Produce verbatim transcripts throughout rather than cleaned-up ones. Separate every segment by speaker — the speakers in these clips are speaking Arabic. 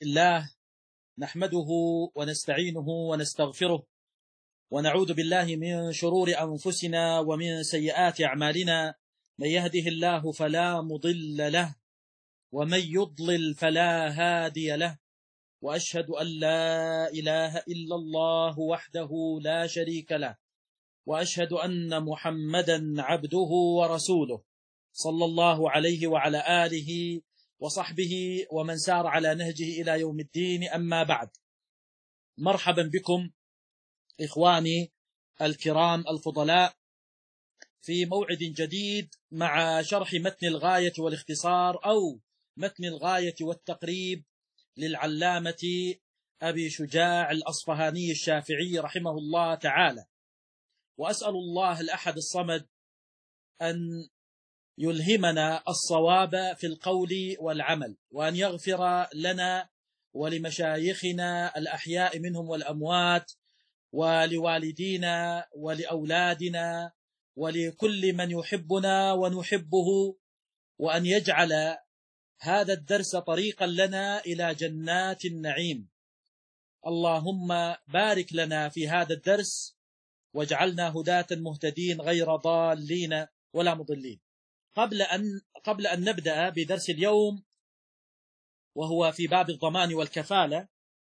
Speaker 1: الله نحمده ونستعينه ونستغفره ونعوذ بالله من شرور أنفسنا ومن سيئات أعمالنا. من يهده الله فلا مضل له ومن يضلل فلا هادي له، وأشهد أن لا إله إلا الله وحده لا شريك له، وأشهد أن محمدا عبده ورسوله صلى الله عليه وعلى آله وصحبه ومن سار على نهجه إلى يوم الدين. أما بعد، مرحبا بكم إخواني الكرام الفضلاء في موعد جديد مع شرح متن الغاية والاختصار أو متن الغاية والتقريب للعلامة أبي شجاع الأصفهاني الشافعي رحمه الله تعالى. وأسأل الله الأحد الصمد أن يلهمنا الصواب في القول والعمل، وأن يغفر لنا ولمشايخنا الأحياء منهم والأموات، ولوالدينا ولأولادنا ولكل من يحبنا ونحبه، وأن يجعل هذا الدرس طريقا لنا إلى جنات النعيم. اللهم بارك لنا في هذا الدرس واجعلنا هداة مهتدين غير ضالين ولا مضلين. قبل أن قبل أن نبدأ بدرس اليوم وهو في باب الضمان والكفالة،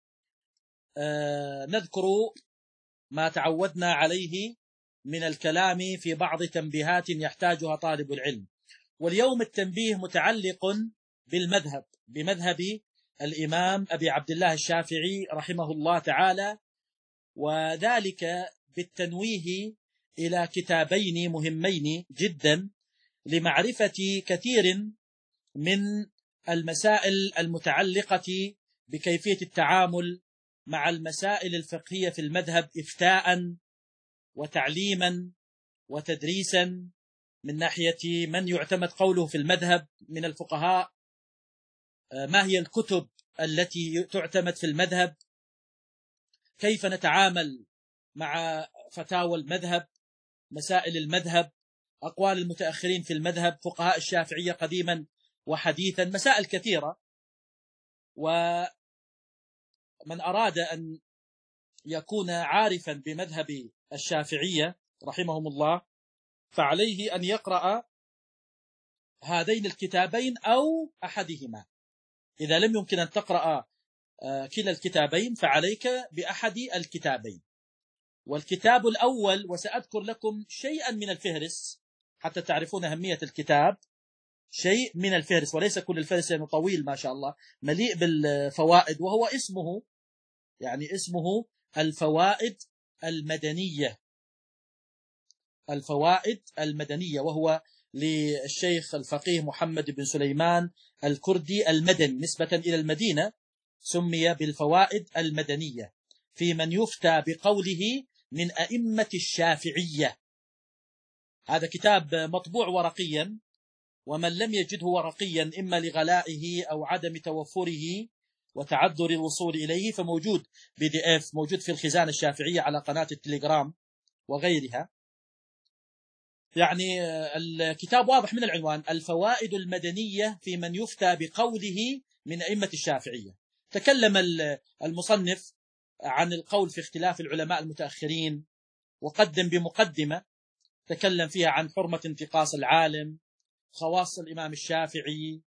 Speaker 1: آه نذكر ما تعودنا عليه من الكلام في بعض تنبيهات يحتاجها طالب العلم. واليوم التنبيه متعلق بالمذهب، بمذهب الإمام أبي عبد الله الشافعي رحمه الله تعالى، وذلك بالتنويه إلى كتابين مهمين جدا لمعرفة كثير من المسائل المتعلقة بكيفية التعامل مع المسائل الفقهية في المذهب إفتاء وتعليما وتدريسا، من ناحية من يعتمد قوله في المذهب من الفقهاء، ما هي الكتب التي تعتمد في المذهب، كيف نتعامل مع فتاوى المذهب، مسائل المذهب، أقوال المتأخرين في المذهب، فقهاء الشافعية قديما وحديثا، مسائل كثيرة. ومن أراد أن يكون عارفا بمذهب الشافعية رحمهم الله فعليه أن يقرأ هذين الكتابين أو أحدهما. إذا لم يمكن أن تقرأ كلا الكتابين فعليك بأحد الكتابين. والكتاب الأول، وسأذكر لكم شيئا من الفهرس حتى تعرفون أهمية الكتاب، شيء من الفهرس وليس كل الفهرس لأنه طويل ما شاء الله مليء بالفوائد، وهو اسمه يعني اسمه الفوائد المدنية. الفوائد المدنية، وهو للشيخ الفقيه محمد بن سليمان الكردي المدني نسبة إلى المدينة، سمي بالفوائد المدنية في من يفتى بقوله من أئمة الشافعية. هذا كتاب مطبوع ورقيا، ومن لم يجده ورقيا إما لغلائه أو عدم توفره وتعذر الوصول إليه فموجود بي دي إف، موجود في الخزانة الشافعية على قناة التليجرام وغيرها. يعني الكتاب واضح من العنوان، الفوائد المدنية في من يفتى بقوله من أئمة الشافعية. تكلم المصنف عن القول في اختلاف العلماء المتأخرين، وقدم بمقدمة تكلم فيها عن حرمة انتقاص العالم، خواص الإمام الشافعي،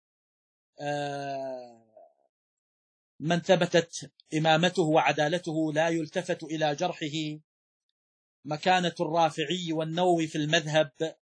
Speaker 1: من ثبتت إمامته وعدالته لا يلتفت إلى جرحه، مكانة الرافعي والنووي في المذهب،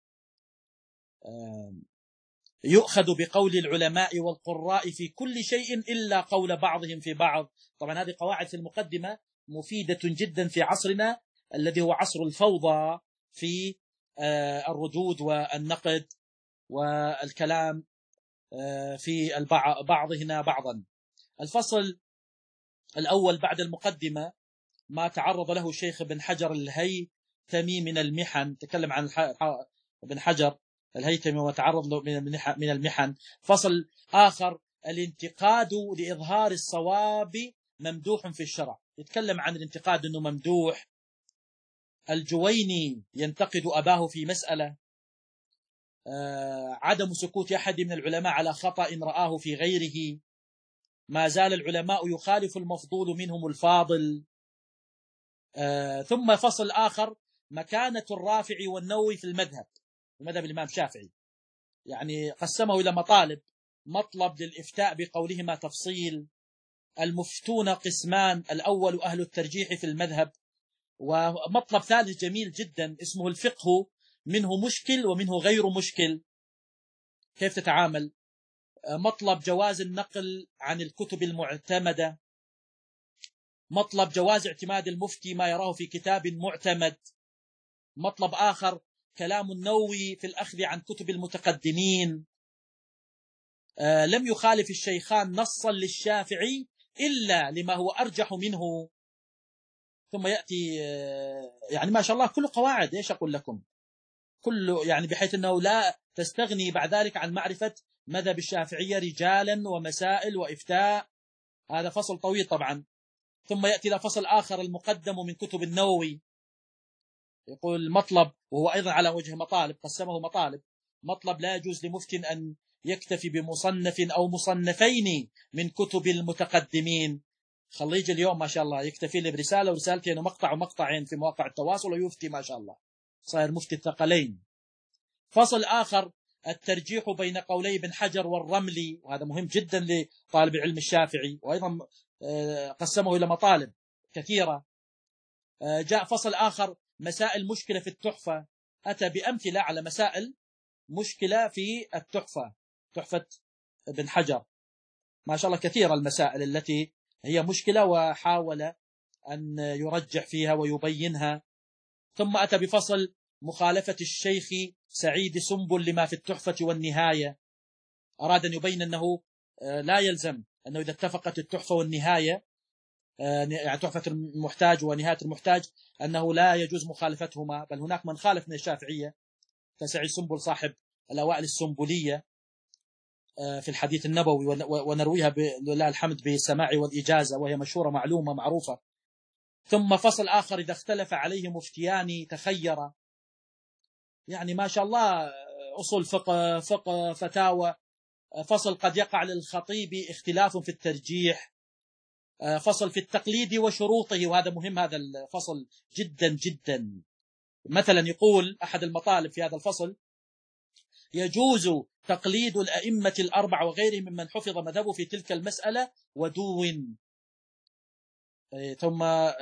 Speaker 1: يؤخذ بقول العلماء والقراء في كل شيء إلا قول بعضهم في بعض. طبعا هذه قواعد في المقدمة مفيدة جدا في عصرنا الذي هو عصر الفوضى في الردود والنقد والكلام في البعض بعضنا بعضا. الفصل الأول بعد المقدمة ما تعرض له الشيخ ابن حجر الهيثمي من المحن، تكلم عن ابن حجر الهيثمي وتعرض له من المحن. فصل آخر الانتقاد لإظهار الصواب ممدوح في الشرع، يتكلم عن الانتقاد أنه ممدوح. الجويني ينتقد أباه في مسألة، عدم سكوت أحد من العلماء على خطأ رآه في غيره، ما زال العلماء يخالف المفضول منهم الفاضل. آه ثم فصل آخر: مكانة الرافعي والنووي في المذهب، المذهب الإمام الشافعي، يعني قسمه إلى مطالب: مطلب للإفتاء بقولهما تفصيل، المفتون قسمان، الأول أهل الترجيح في المذهب، ومطلب ثالث جميل جدا اسمه الفقه، منه مشكل ومنه غير مشكل، كيف تتعامل. مطلب جواز النقل عن الكتب المعتمدة، مطلب جواز اعتماد المفتي ما يراه في كتاب معتمد، مطلب آخر كلام النووي في الأخذ عن كتب المتقدمين. آه لم يخالف الشيخان نصا للشافعي إلا لما هو أرجح منه. ثم يأتي آه يعني ما شاء الله كل قواعد، ايش أقول لكم، كله يعني بحيث أنه لا تستغني بعد ذلك عن معرفة مذهب الشافعية رجالا ومسائل وإفتاء. هذا فصل طويل طبعا. ثم يأتي إلى فصل آخر المقدم من كتب النووي، يقول مطلب، وهو أيضا على وجه مطالب، قسمه مطالب: مطلب لا يجوز لمفت أن يكتفي بمصنف أو مصنفين من كتب المتقدمين. خليج اليوم ما شاء الله يكتفي لي برسالة ورسالتين ومقطع ومقطعين في مواقع التواصل ويفتي ما شاء الله، صاير مفتي الثقلين. فصل آخر الترجيح بين قولي ابن حجر والرملي، وهذا مهم جدا لطالب العلم الشافعي، وأيضا قسمه إلى مطالب كثيرة. جاء فصل آخر مسائل مشكلة في التحفة، أتى بأمثلة على مسائل مشكلة في التحفة، تحفة ابن حجر، ما شاء الله كثيرة المسائل التي هي مشكلة، وحاول أن يرجح فيها ويبينها. ثم أتى بفصل مخالفة الشيخ سعيد سنبل لما في التحفة والنهاية، أراد أن يبين أنه لا يلزم أنه إذا اتفقت التحفة والنهاية، يعني تحفة المحتاج ونهاية المحتاج، أنه لا يجوز مخالفتهما، بل هناك من خالف من الشافعية كسعيد سنبل صاحب الأوائل السنبلية في الحديث النبوي، ونرويها لله الحمد بالسماع والإجازة، وهي مشهورة معلومة معروفة. ثم فصل آخر إذا اختلف عليه مفتيان تخير، يعني ما شاء الله أصول فقه فقه فتاوى. فصل قد يقع للخطيب اختلاف في الترجيح. فصل في التقليد وشروطه، وهذا مهم، هذا الفصل جدا جدا. مثلا يقول أحد المطالب في هذا الفصل: يجوز تقليد الأئمة الأربع وغيرهم ممن حفظ مذهبه في تلك المسألة ودون. ثم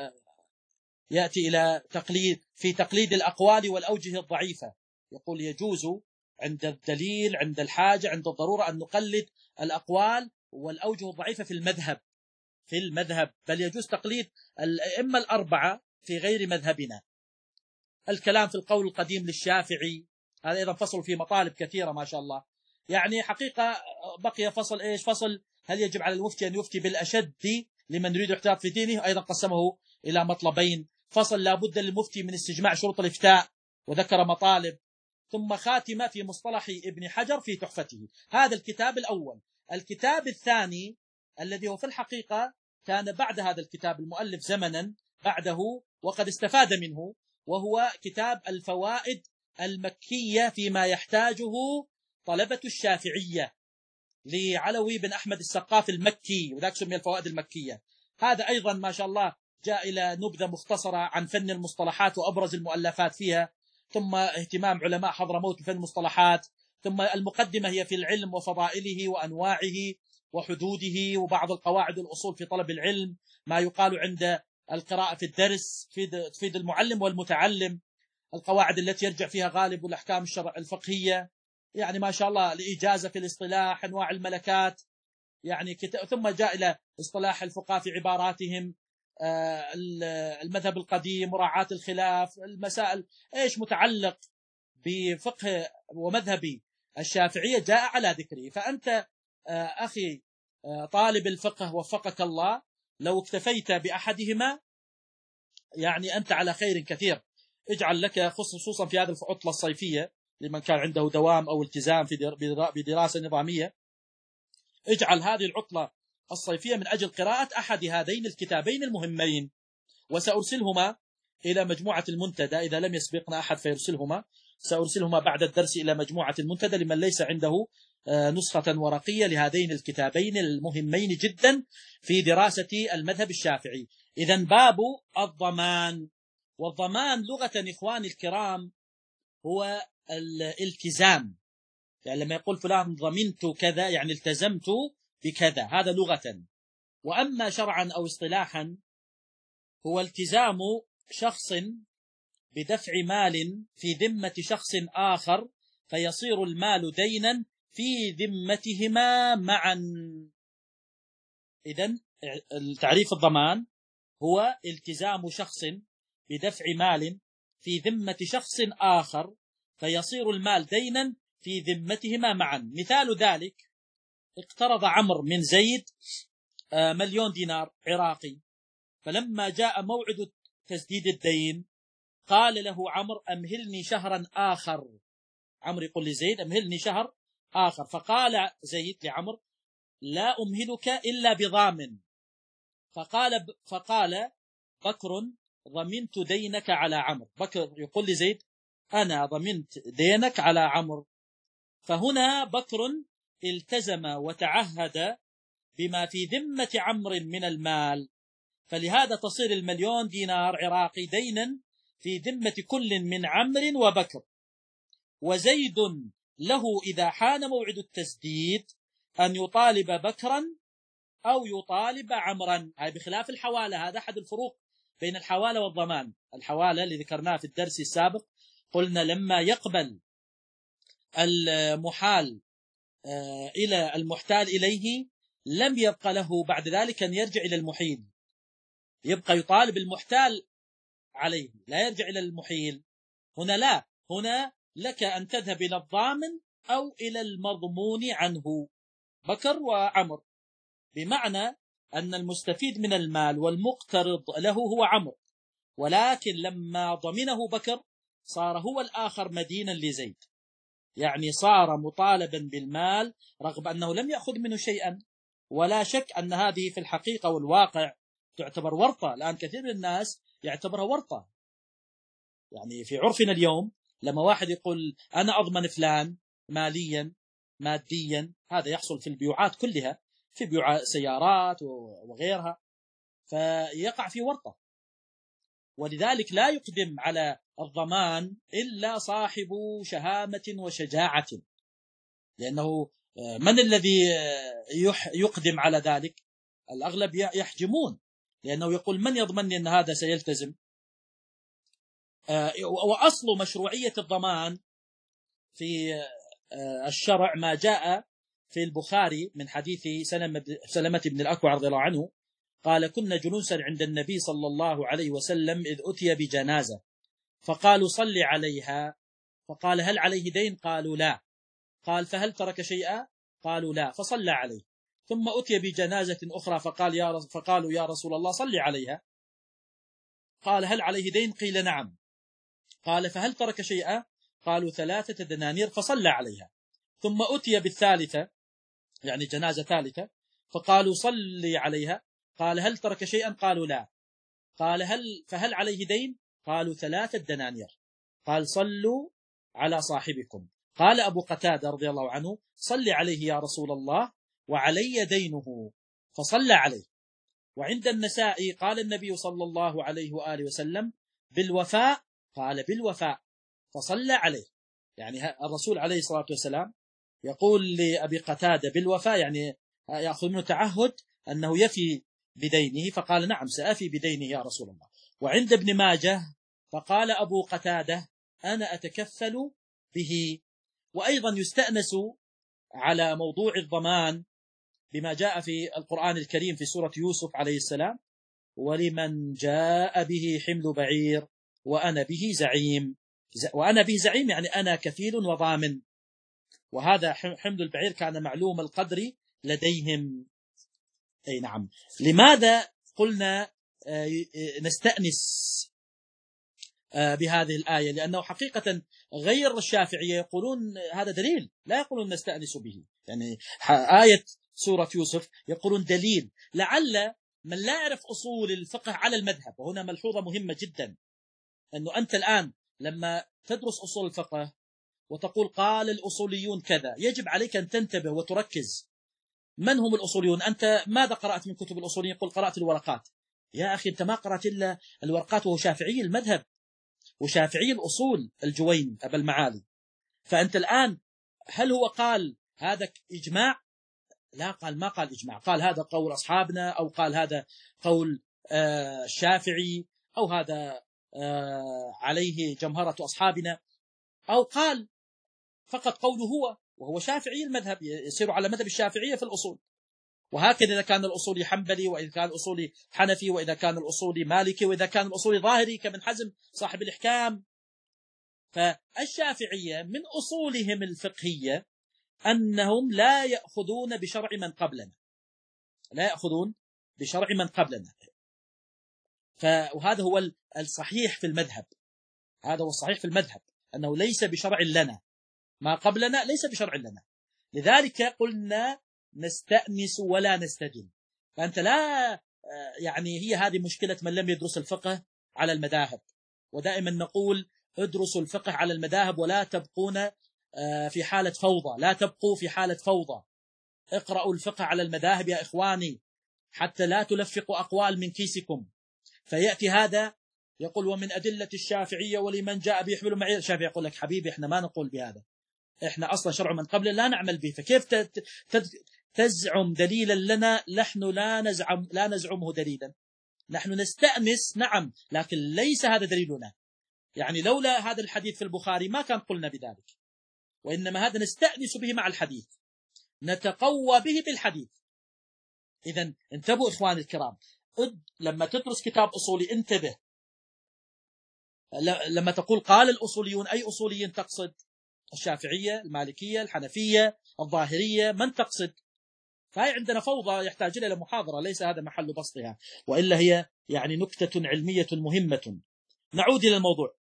Speaker 1: يأتي إلى تقليد في تقليد الأقوال والأوجه الضعيفة، يقول يجوز عند الدليل، عند الحاجة، عند الضرورة أن نقلد الأقوال والأوجه الضعيفة في المذهب في المذهب بل يجوز تقليد الأئمة الأربعة في غير مذهبنا. الكلام في القول القديم للشافعي، هذا أيضا فصل في مطالب كثيرة ما شاء الله. يعني حقيقة بقي فصل إيش؟ فصل هل يجب على المفتي أن يفتي بالأشد لمن يريد احتياط في دينه، أيضا قسمه إلى مطلبين. فصل لا بد للمفتي من استجماع شروط الإفتاء، وذكر مطالب. ثم خاتمة في مصطلح ابن حجر في تحفته. هذا الكتاب الأول. الكتاب الثاني الذي هو في الحقيقة كان بعد هذا الكتاب، المؤلف زمنا بعده وقد استفاد منه، وهو كتاب الفوائد المكية فيما يحتاجه طلبة الشافعية لعلوي بن أحمد السقاف المكي، وذاك سمي الفوائد المكية. هذا أيضا ما شاء الله جاء إلى نبذة مختصرة عن فن المصطلحات وأبرز المؤلفات فيها، ثم اهتمام علماء حضرموت بفن المصطلحات، ثم المقدمة هي في العلم وفضائله وأنواعه وحدوده، وبعض القواعد والأصول في طلب العلم، ما يقال عند القراءة في الدرس تفيد المعلم والمتعلم، القواعد التي يرجع فيها غالب الأحكام الشرع الفقهية، يعني ما شاء الله الإجازة في الاصطلاح، أنواع الملكات، يعني كتاب. ثم جاء إلى اصطلاح الفقهاء في عباراتهم، المذهب القديم، مراعاة الخلاف، المسائل ايش متعلق بفقه ومذهب الشافعية جاء على ذكره. فأنت أخي طالب الفقه وفقك الله، لو اكتفيت بأحدهما يعني أنت على خير كثير. اجعل لك خصوصا في هذه العطلة الصيفية لمن كان عنده دوام أو التزام في بدراسة نظامية، اجعل هذه العطلة الصيفية من أجل قراءة أحد هذين الكتابين المهمين، وسأرسلهما إلى مجموعة المنتدى إذا لم يسبقنا أحد فيرسلهما. سأرسلهما بعد الدرس إلى مجموعة المنتدى لمن ليس عنده نسخة ورقية لهذين الكتابين المهمين جدا في دراسة المذهب الشافعي. إذن باب الضمان. والضمان لغة إخواني الكرام هو الالتزام، يعني لما يقول فلان ضمنت كذا يعني التزمت بكذا، هذا لغة. وأما شرعا أو اصطلاحا هو التزام شخص بدفع مال في ذمة شخص آخر فيصير المال دينا في ذمتهما معا. إذن تعريف الضمان هو التزام شخص بدفع مال في ذمة شخص آخر فيصير المال دينا في ذمتهما معا. مثال ذلك اقترض عمرو من زيد مليون دينار عراقي، فلما جاء موعد تسديد الدين قال له عمرو أمهلني شهرا آخر. عمرو يقول لزيد أمهلني شهر آخر، فقال زيد لعمرو لا أمهلك إلا بضامن. فقال فقال بكر ضمنت دينك على عمرو. بكر يقول لزيد أنا ضمنت دينك على عمرو. فهنا بكر التزم وتعهد بما في ذمة عمرو من المال، فلهذا تصير المليون دينار عراقي دينا في ذمة كل من عمرو وبكر. وزيد له إذا حان موعد التسديد أن يطالب بكرا أو يطالب عمرا، هاي بخلاف الحوالة. هذا أحد الفروق بين الحوالة والضمان. الحوالة اللي ذكرناه في الدرس السابق قلنا لما يقبل المحال إلى المحتال إليه لم يبقى له بعد ذلك أن يرجع إلى المحيل، يبقى يطالب المحتال عليه لا يرجع إلى المحيل. هنا لا، هنا لك أن تذهب إلى الضامن أو إلى المضمون عنه بكر وعمر، بمعنى أن المستفيد من المال والمقترض له هو عمرو، ولكن لما ضمنه بكر صار هو الآخر مدينا لزيد، يعني صار مطالبا بالمال رغم أنه لم يأخذ منه شيئا. ولا شك أن هذه في الحقيقة والواقع تعتبر ورطة. الآن كثير من الناس يعتبرها ورطة، يعني في عرفنا اليوم لما واحد يقول أنا أضمن فلان ماليا ماديا، هذا يحصل في البيوعات كلها، في بيوع سيارات وغيرها، فيقع في ورطة. ولذلك لا يقدم على الضمان إلا صاحب شهامة وشجاعة، لأنه من الذي يقدم على ذلك؟ الأغلب يحجمون، لأنه يقول من يضمنني أن هذا سيلتزم. وأصل مشروعية الضمان في الشرع ما جاء في البخاري من حديث سلمة بن الأكوع رضي الله عنه قال كنا جلوسا عند النبي صلى الله عليه وسلم إذ أتي بجنازة فقالوا صل عليها، فقال هل عليه دين؟ قالوا لا. قال فهل ترك شيئا؟ قالوا لا، فصلى عليه. ثم أتي بجنازة أخرى فقال يا رس... فقالوا يا رسول الله صل عليها. قال هل عليه دين؟ قيل نعم. قال فهل ترك شيئا؟ قالوا ثلاثة دنانير، فصلى عليها. ثم أتي بالثالثة يعني جنازة ثالثة فقالوا صلي عليها. قال هل ترك شيئا؟ قالوا لا. قال هل فهل عليه دين؟ قالوا ثلاثة دنانير. قال صلوا على صاحبكم. قال أبو قتادة رضي الله عنه صل عليه يا رسول الله وعلي دينه، فصلى عليه. وعند النسائي قال النبي صلى الله عليه وآله وسلم بالوفاء، قال بالوفاء، فصلى عليه. يعني الرسول عليه الصلاة والسلام يقول لأبي قتادة بالوفاء، يعني يأخذ منه تعهد أنه يفي بدينه، فقال نعم سأفي بدينه يا رسول الله. وعند ابن ماجه فقال أبو قتادة أنا أتكفل به. وأيضا يستأنس على موضوع الضمان بما جاء في القرآن الكريم في سورة يوسف عليه السلام ولمن جاء به حمل بعير وأنا به زعيم. وأنا به زعيم يعني أنا كفيل وضامن، وهذا حمل البعير كان معلوم القدر لديهم. أي نعم. لماذا قلنا نستأنس بهذه الآية؟ لأنه حقيقة غير الشافعية يقولون هذا دليل، لا يقولون نستأنس به. يعني آية سورة يوسف يقولون دليل، لعل من لا يعرف أصول الفقه على المذهب. وهنا ملحوظة مهمة جدا، أنه أنت الآن لما تدرس أصول الفقه وتقول قال الأصوليون كذا، يجب عليك أن تنتبه وتركز. من هم الأصوليون؟ أنت ماذا قرأت من كتب الأصوليين؟ يقول قرأت الورقات. يا أخي أنت ما قرأت إلا الورقات، وهو شافعي المذهب وشافعي الأصول الجويني أبا المعالي. فأنت الآن هل هو قال هذا إجماع؟ لا، قال ما قال إجماع، قال هذا قول أصحابنا، أو قال هذا قول آه الشافعي، أو هذا آه عليه جمهرة أصحابنا، أو قال فقط قوله هو، وهو شافعي المذهب، يسير على مذهب الشافعية في الأصول. وهكذا إذا كان الأصولي حنبلي، وإذا كان الأصولي حنفي، وإذا كان الأصولي مالكي، وإذا كان الأصولي ظاهري كابن حزم صاحب الإحكام. فالشافعية من أصولهم الفقهية أنهم لا يأخذون بشرع من قبلنا، لا يأخذون بشرع من قبلنا. وهذا هو الصحيح في المذهب، هذا هو الصحيح في المذهب، أنه ليس بشرع لنا، ما قبلنا ليس بشرع لنا. لذلك قلنا نستأنس ولا نستدل. فأنت لا، يعني هي هذه مشكلة من لم يدرس الفقه على المذاهب. ودائما نقول ادرسوا الفقه على المذاهب ولا تبقون في حالة فوضى، لا تبقوا في حالة فوضى. اقرأوا الفقه على المذاهب يا إخواني، حتى لا تلفقوا أقوال من كيسكم. فيأتي هذا يقول ومن أدلة الشافعية ولمن جاء بيحمل معي، الشافعي يقول لك حبيبي احنا ما نقول بهذا، احنا أصلا شرع من قبل لا نعمل به، فكيف تزعم دليلا لنا؟ نحن لا نزعم لا نزعمه دليلا، نحن نستأنس نعم، لكن ليس هذا دليلنا. يعني لولا هذا الحديث في البخاري ما كان قلنا بذلك، وإنما هذا نستأنس به مع الحديث، نتقوى به بالحديث. إذن انتبهوا إخواني الكرام، لما تدرس كتاب أصولي انتبه، لما تقول قال الأصوليون أي أصوليين تقصد؟ الشافعية، المالكية، الحنفية، الظاهرية، من تقصد؟ فهي عندنا فوضى يحتاج إلى محاضرة، ليس هذا محل بسطها، وإلا هي يعني نكتة علمية مهمة. نعود إلى الموضوع.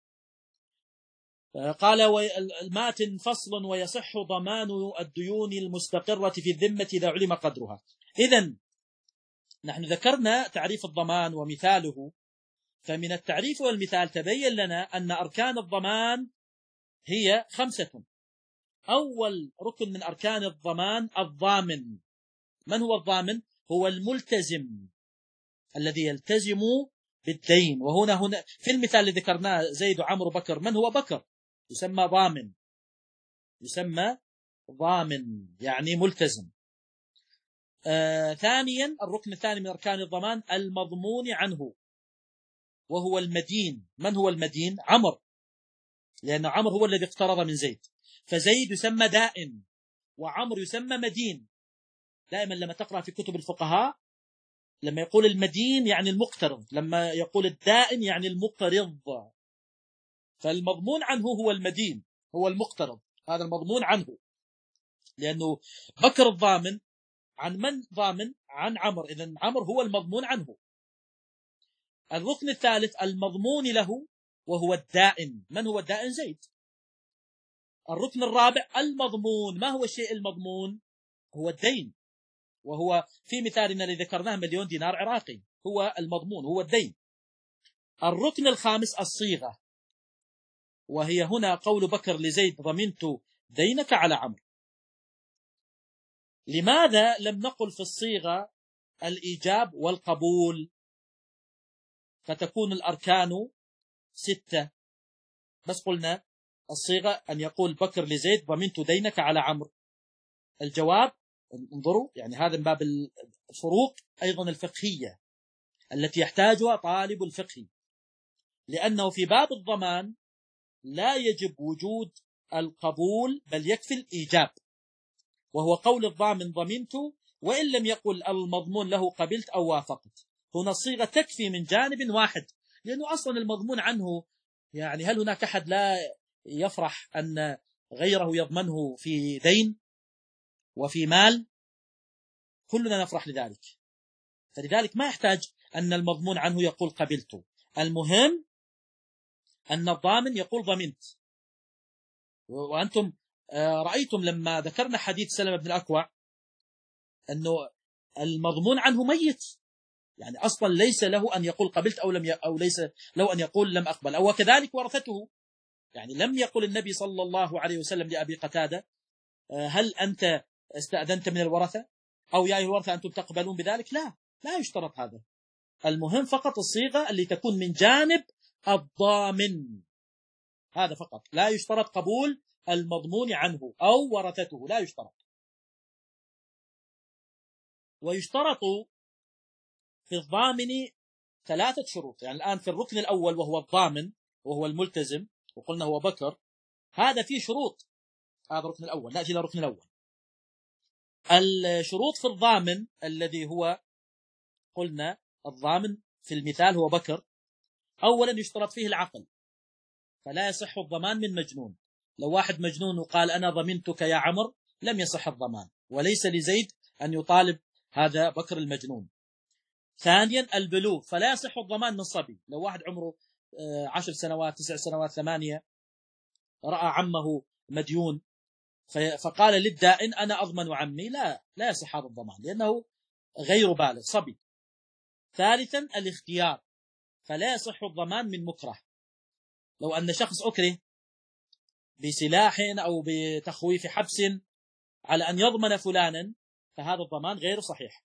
Speaker 1: قال الماتن فصل ويصح ضمان الديون المستقرة في الذمة إذا علم قدرها. إذن نحن ذكرنا تعريف الضمان ومثاله، فمن التعريف والمثال تبين لنا أن أركان الضمان هي خمسة. أول ركن من أركان الضمان الضامن. من هو الضامن؟ هو الملتزم الذي يلتزم بالدين. وهنا هنا في المثال الذي ذكرناه زيد وعمرو بكر، من هو بكر؟ يسمى ضامن، يسمى ضامن يعني ملتزم. آه ثانيا الركن الثاني من أركان الضمان المضمون عنه، وهو المدين. من هو المدين؟ عمرو، لأن عمرو هو الذي اقترض من زيد، فزيد يسمى دائن وعمرو يسمى مدين. دائما لما تقرأ في كتب الفقهاء لما يقول المدين يعني المقترض، لما يقول الدائن يعني المقرض. فالمضمون عنه هو المدين، هو المقترض، هذا المضمون عنه، لأنه بكر الضامن عن من ضامن؟ عن عمرو، إذن عمرو هو المضمون عنه. الركن الثالث المضمون له وهو الدائن. من هو الدائن؟ زيد. الركن الرابع المضمون. ما هو الشيء المضمون؟ هو الدين، وهو في مثالنا الذي ذكرناه مليون دينار عراقي، هو المضمون، هو الدين. الركن الخامس الصيغة، وهي هنا قول بكر لزيد ضمنت دينك على عمرو. لماذا لم نقل في الصيغة الإيجاب والقبول؟ فتكون الأركان ستة، بس قلنا الصيغة أن يقول بكر لزيد ضمنت دينك على عمرو. الجواب انظروا، يعني هذا من باب الفروق أيضا الفقهية التي يحتاجها طالب الفقه، لأنه في باب الضمان لا يجب وجود القبول بل يكفي الإيجاب، وهو قول الضامن ضمنت وإن لم يقل المضمون له قبلت أو وافقت. هنا الصيغة تكفي من جانب واحد، لأنه أصلا المضمون عنه، يعني هل هناك أحد لا يفرح أن غيره يضمنه في دين وفي مال؟ كلنا نفرح لذلك، فلذلك ما يحتاج أن المضمون عنه يقول قبلت. المهم أن الضامن يقول ضمنت. وأنتم رأيتم لما ذكرنا حديث سلمة بن الأكوع أنه المضمون عنه ميت، يعني أصلا ليس له أن يقول قبلت أو لم ي... أو ليس له أن يقول لم أقبل، أو كذلك ورثته يعني لم يقل النبي صلى الله عليه وسلم لأبي قتادة هل أنت استأذنت من الورثة أو يا أيها الورثة أنتم تقبلون بذلك؟ لا، لا يشترط هذا. المهم فقط الصيغة اللي تكون من جانب الضامن، هذا فقط. لا يشترط قبول المضمون عنه أو ورثته، لا يشترط. ويشترط في الضامن ثلاثة شروط. يعني الآن في الركن الأول وهو الضامن وهو الملتزم، وقلنا هو بكر، هذا فيه شروط. هذا الركن الأول. نأتي إلى الركن الأول. الشروط في الضامن الذي هو قلنا الضامن في المثال هو بكر. أولا يشترط فيه العقل، فلا يصح الضمان من مجنون. لو واحد مجنون وقال أنا ضمنتك يا عمر لم يصح الضمان، وليس لزيد أن يطالب هذا بكر المجنون. ثانيا البلوغ، فلا يصح الضمان من صبي. لو واحد عمره عشر سنوات تسع سنوات ثمانية رأى عمه مديون فقال للدائن أنا أضمن عمي، لا لا يصح هذا الضمان لأنه غير بالغ صبي. ثالثا الاختيار، فلا يصح الضمان من مكره. لو أن شخص أكره بسلاح أو بتخويف حبس على أن يضمن فلانا فهذا الضمان غير صحيح.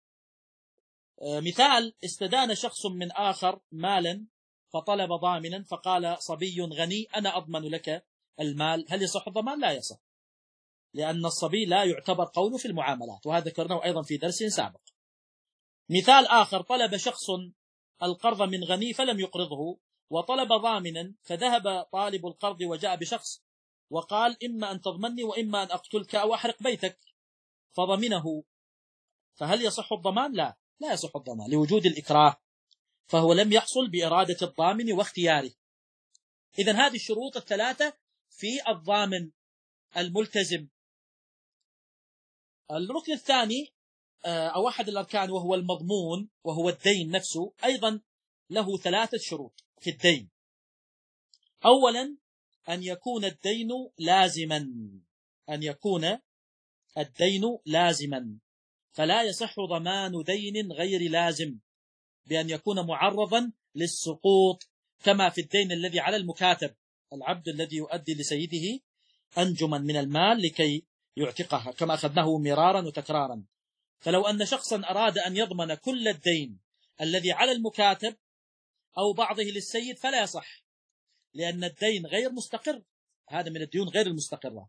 Speaker 1: مثال استدان شخص من آخر مالا فطلب ضامنا فقال صبي غني أنا أضمن لك المال، هل يصح الضمان؟ لا يصح، لأن الصبي لا يعتبر قوله في المعاملات، وهذا ذكرناه أيضا في درس سابق. مثال آخر طلب شخص القرض من غني فلم يقرضه وطلب ضامنا، فذهب طالب القرض وجاء بشخص وقال إما أن تضمني وإما أن أقتلك أو أحرق بيتك، فضمنه، فهل يصح الضمان؟ لا لا يصح الضمان لوجود الإكراه، فهو لم يحصل بإرادة الضامن واختياره. إذن هذه الشروط الثلاثة في الضامن الملتزم. الركن الثاني أو أحد الأركان وهو المضمون وهو الدين نفسه، أيضا له ثلاثة شروط في الدين. أولا أن يكون الدين لازما، أن يكون الدين لازما، فلا يصح ضمان دين غير لازم بأن يكون معرضا للسقوط، كما في الدين الذي على المكاتب، العبد الذي يؤدي لسيده أنجما من المال لكي يعتقها، كما أخذناه مرارا وتكرارا. فلو أن شخصا أراد أن يضمن كل الدين الذي على المكاتب أو بعضه للسيد فلا يصح، لأن الدين غير مستقر، هذا من الديون غير المستقرة،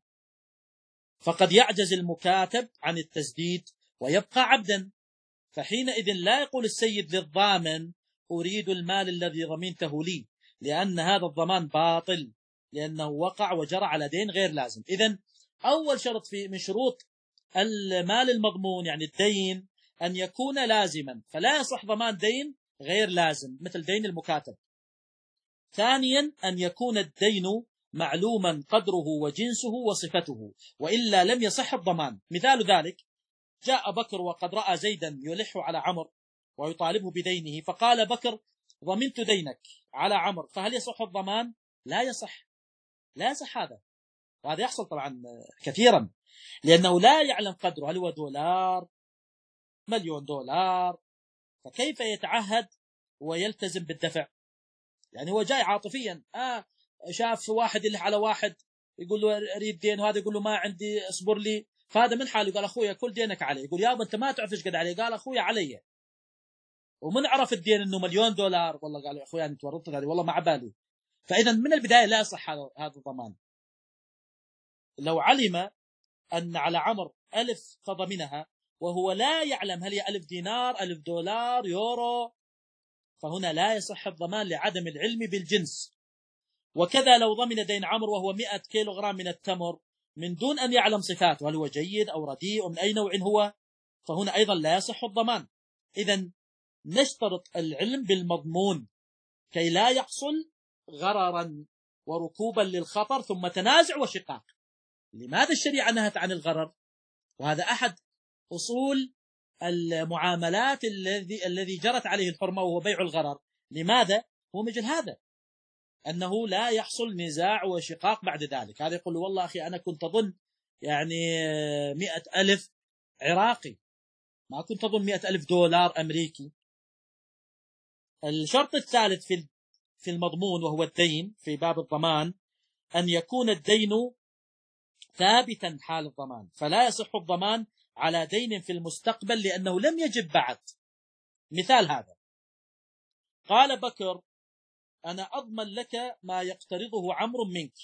Speaker 1: فقد يعجز المكاتب عن التسديد ويبقى عبدا، فحينئذ لا يقول السيد للضامن أريد المال الذي ضمنته لي، لأن هذا الضمان باطل، لأنه وقع وجرى على دين غير لازم. إذن أول شرط في من شروط المال المضمون يعني الدين أن يكون لازما، فلا يصح ضمان دين غير لازم مثل دين المكاتب. ثانيا أن يكون الدين معلوما قدره وجنسه وصفته، وإلا لم يصح الضمان. مثال ذلك جاء بكر وقد رأى زيدا يلح على عمر ويطالبه بدينه، فقال بكر ضمنت دينك على عمر، فهل يصح الضمان؟ لا يصح، لا يصح هذا. وهذا يحصل طبعا كثيرا، لأنه لا يعلم قدره، هل هو دولار مليون دولار، فكيف يتعهد ويلتزم بالدفع؟ يعني هو جاي عاطفيا، آه شاف واحد يلح على واحد يقول له أريد دين، وهذا يقول له ما عندي اصبر لي، فهذا من حاله قال أخويا كل دينك علي، يقول يابا أنت ما تعرف إيش قد علي، قال أخويا علي، ومن عرف الدين إنه مليون دولار والله قال أخويا أنت ورطت هذه والله ما عبالي. فإذا من البداية لا يصح هذا الضمان. لو علم أن على عمر ألف فضمنها وهو لا يعلم هل هي ألف دينار ألف دولار يورو، فهنا لا يصح الضمان لعدم العلم بالجنس. وكذا لو ضمن دين عمر وهو مئة كيلوغرام من التمر من دون أن يعلم صفاته هل هو جيد أو رديء من أي نوع هو، فهنا أيضا لا يصح الضمان. إذن نشترط العلم بالمضمون كي لا يحصل غررا وركوبا للخطر ثم تنازع وشقاق. لماذا الشريعة نهت عن الغرر؟ وهذا أحد أصول المعاملات الذي الذي جرت عليه الحرمة وهو بيع الغرر. لماذا؟ هو مثل هذا، أنه لا يحصل نزاع وشقاق بعد ذلك. هذا يقول له والله أخي أنا كنت أظن يعني مئة ألف عراقي، ما كنت أظن مئة ألف دولار أمريكي. الشرط الثالث في في المضمون وهو الدين في باب الضمان أن يكون الدين ثابتا حال الضمان، فلا يصح الضمان على دين في المستقبل لأنه لم يجب بعد. مثال هذا: قال بكر: أنا أضمن لك ما يقترضه عمرو منك.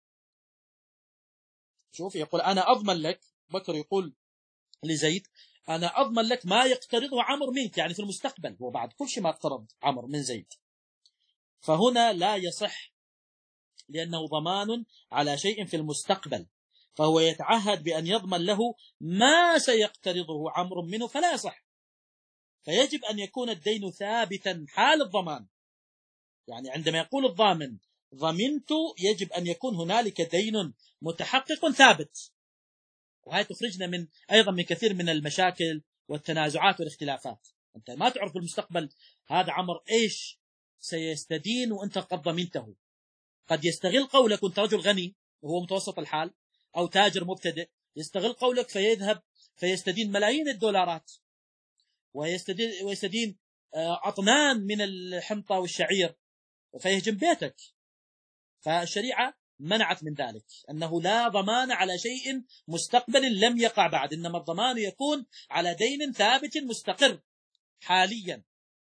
Speaker 1: شوف، يقول أنا أضمن لك، بكر يقول لزيد: أنا أضمن لك ما يقترضه عمرو منك، يعني في المستقبل، هو بعد كل شيء ما اقترض عمرو من زيد. فهنا لا يصح لأنه ضمان على شيء في المستقبل، فهو يتعهد بأن يضمن له ما سيقترضه عمرو منه، فلا يصح. فيجب أن يكون الدين ثابتا حال الضمان، يعني عندما يقول الضامن ضمنت يجب أن يكون هنالك دين متحقق ثابت. وهي تخرجنا من أيضا من كثير من المشاكل والتنازعات والاختلافات. أنت ما تعرف في المستقبل هذا عمر إيش سيستدين وأنت قد ضمنته. قد يستغل قولك وأنت رجل غني وهو متوسط الحال، أو تاجر مبتدئ، يستغل قولك فيذهب فيستدين ملايين الدولارات، ويستدين, ويستدين أطنان من الحنطة والشعير فيهجم بيتك. فالشريعة منعت من ذلك، أنه لا ضمان على شيء مستقبل لم يقع بعد، إنما الضمان يكون على دين ثابت مستقر حاليا.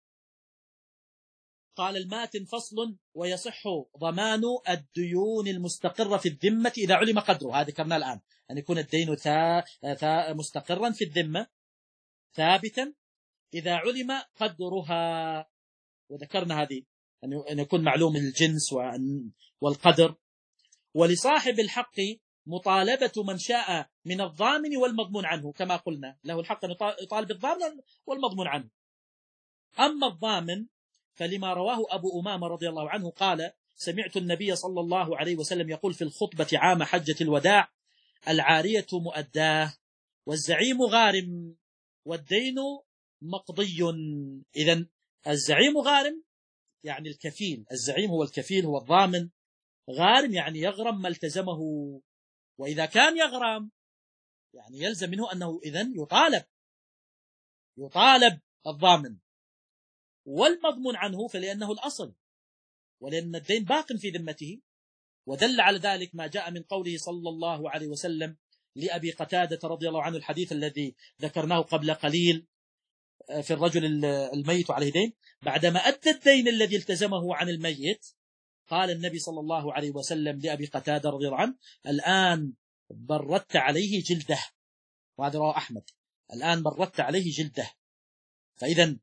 Speaker 1: قال الماتن: فصل: ويصح ضمان الديون المستقرة في الذمة إذا علم قدره. هذا ذكرناه الآن، أن يكون الدين ثا... ثا... مستقرا في الذمة ثابتا إذا علم قدرها، وذكرنا هذه أن يكون معلوم الجنس والقدر. ولصاحب الحق مطالبة من شاء من الضامن والمضمون عنه، كما قلنا له الحق أن يطالب الضامن والمضمون عنه. أما الضامن فلما رواه أبو أمامة رضي الله عنه قال: سمعت النبي صلى الله عليه وسلم يقول في الخطبة عام حجة الوداع: العارية مؤداه، والزعيم غارم، والدين مقضي. إذن الزعيم غارم يعني الكفيل، الزعيم هو الكفيل، هو الضامن. غارم يعني يغرم ما التزمه، وإذا كان يغرم يعني يلزم منه أنه إذن يطالب يطالب الضامن. والمضمون عنه فلأنه الأصل، ولأن الدين باق في ذمته. ودل على ذلك ما جاء من قوله صلى الله عليه وسلم لأبي قتادة رضي الله عنه، الحديث الذي ذكرناه قبل قليل في الرجل الميت عليه دين، بعدما أدى الدين الذي التزمه عن الميت قال النبي صلى الله عليه وسلم لأبي قتادة رضي الله عنه: الآن بردت عليه جلده. وهذا رواه أحمد: الآن بردت عليه جلده. فإذا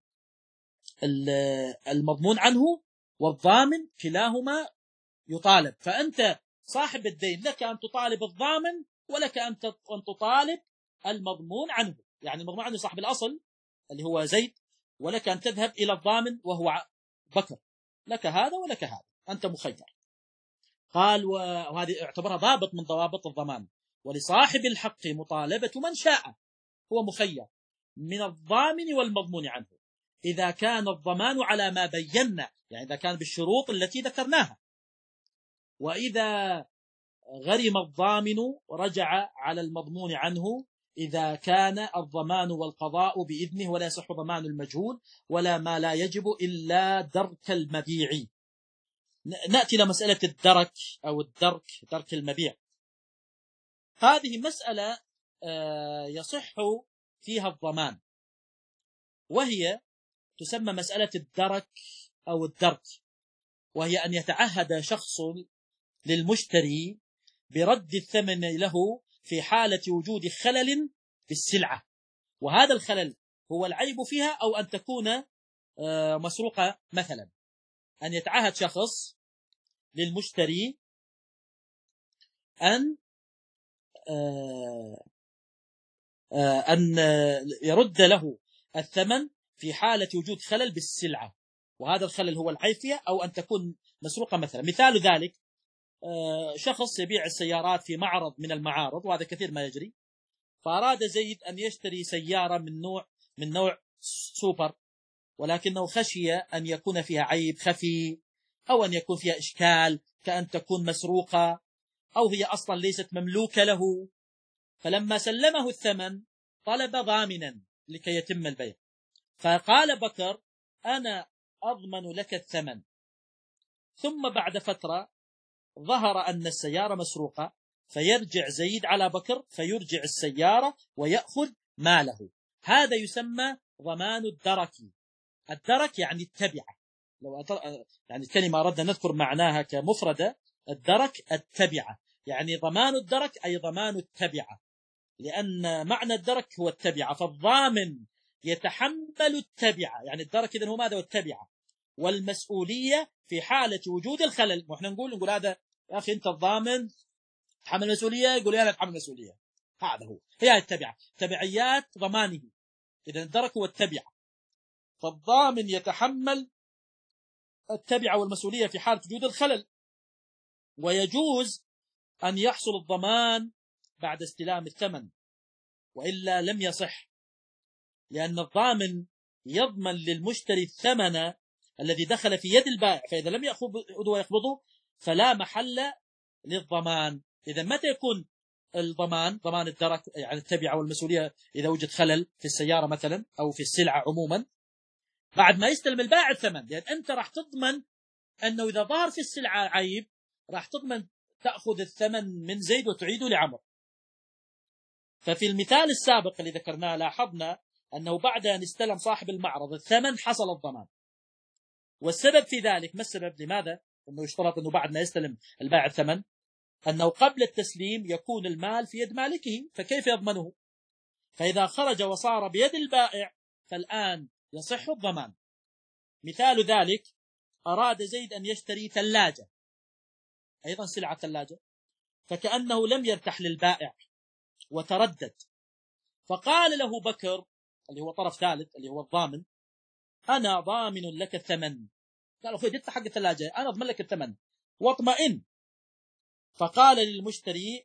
Speaker 1: المضمون عنه والضامن كلاهما يطالب. فأنت صاحب الدين لك أن تطالب الضامن، ولك أن تطالب المضمون عنه، يعني المضمون عنه صاحب الأصل اللي هو زيد، ولك أن تذهب إلى الضامن وهو بكر، لك هذا ولك هذا، أنت مخير. قال: وهذه اعتبرها ضابط من ضوابط الضمان. ولصاحب الحق مطالبة من شاء، هو مخير من الضامن والمضمون عنه، إذا كان الضمان على ما بينا، يعني إذا كان بالشروط التي ذكرناها. وإذا غرم الضامن رجع على المضمون عنه إذا كان الضمان والقضاء بإذنه، ولا يصح ضمان المجهول ولا ما لا يجب إلا درك المبيع. نأتي إلى مسألة الدرك أو الدرك، درك المبيع. هذه مسألة يصح فيها الضمان، وهي تسمى مسألة الدرك أو الدرك، وهي أن يتعهد شخص للمشتري برد الثمن له في حالة وجود خلل في السلعة، وهذا الخلل هو العيب فيها أو أن تكون مسروقة مثلا. أن يتعهد شخص للمشتري أن أن يرد له الثمن في حالة وجود خلل بالسلعة، وهذا الخلل هو العيب فيها أو أن تكون مسروقة مثلا. مثال ذلك شخص يبيع السيارات في معرض من المعارض، وهذا كثير ما يجري، فأراد زيد أن يشتري سيارة من نوع من نوع سوبر، ولكنه خشي أن يكون فيها عيب خفي، أو أن يكون فيها إشكال كأن تكون مسروقة، أو هي أصلا ليست مملوكة له. فلما سلمه الثمن طلب ضامنا لكي يتم البيع، فقال بكر: أنا أضمن لك الثمن. ثم بعد فترة ظهر أن السيارة مسروقة، فيرجع زيد على بكر فيرجع السيارة ويأخذ ماله. هذا يسمى ضمان الدرك. الدرك يعني التبعة. لو أطر... يعني الكلمة أردنا نذكر معناها كمفردة، الدرك التبعة، يعني ضمان الدرك أي ضمان التبعة، لأن معنى الدرك هو التبعة، فالضامن يتحمل التبعة، يعني الدرك إذن هو ماذا؟ والتبعة والمسؤولية في حالة وجود الخلل. ونحن نقول نقول هذا يا أخي أنت الضامن تحمل المسؤولية، يقول أنا أتحمل المسؤولية. هذا هو، هي التبعة، تبعيات ضمانه. إذن الدرك هو التبعة، فالضامن يتحمل التبعة والمسؤولية في حالة وجود الخلل. ويجوز أن يحصل الضمان بعد استلام الثمن، وإلا لم يصح، لأن الضامن يضمن للمشتري الثمن الذي دخل في يد البائع، فإذا لم يأخذه ويقبضه فلا محل للضمان. إذا متى يكون الضمان؟ ضمان الدرك يعني التبعة والمسؤولية إذا وجد خلل في السيارة مثلا أو في السلعة عموما، بعد ما يستلم البائع الثمن، لأن أنت راح تضمن أنه إذا ظهر في السلعة عيب راح تضمن تأخذ الثمن من زيد وتعيده لعمر. ففي المثال السابق اللي ذكرناه لاحظنا أنه بعد أن استلم صاحب المعرض الثمن حصل الضمان. والسبب في ذلك، ما السبب؟ لماذا أنه يشترط أنه بعد ما يستلم البائع الثمن؟ أنه قبل التسليم يكون المال في يد مالكه، فكيف يضمنه؟ فإذا خرج وصار بيد البائع فالآن يصح الضمان. مثال ذلك، أراد زيد أن يشتري ثلاجة، أيضا سلعة ثلاجة، فكأنه لم يرتاح للبائع وتردد، فقال له بكر اللي هو طرف ثالث اللي هو الضامن: أنا ضامن لك الثمن. قال أخوي دفع حق الثلاجة، أنا أضمن لك الثمن واطمئن. فقال للمشتري: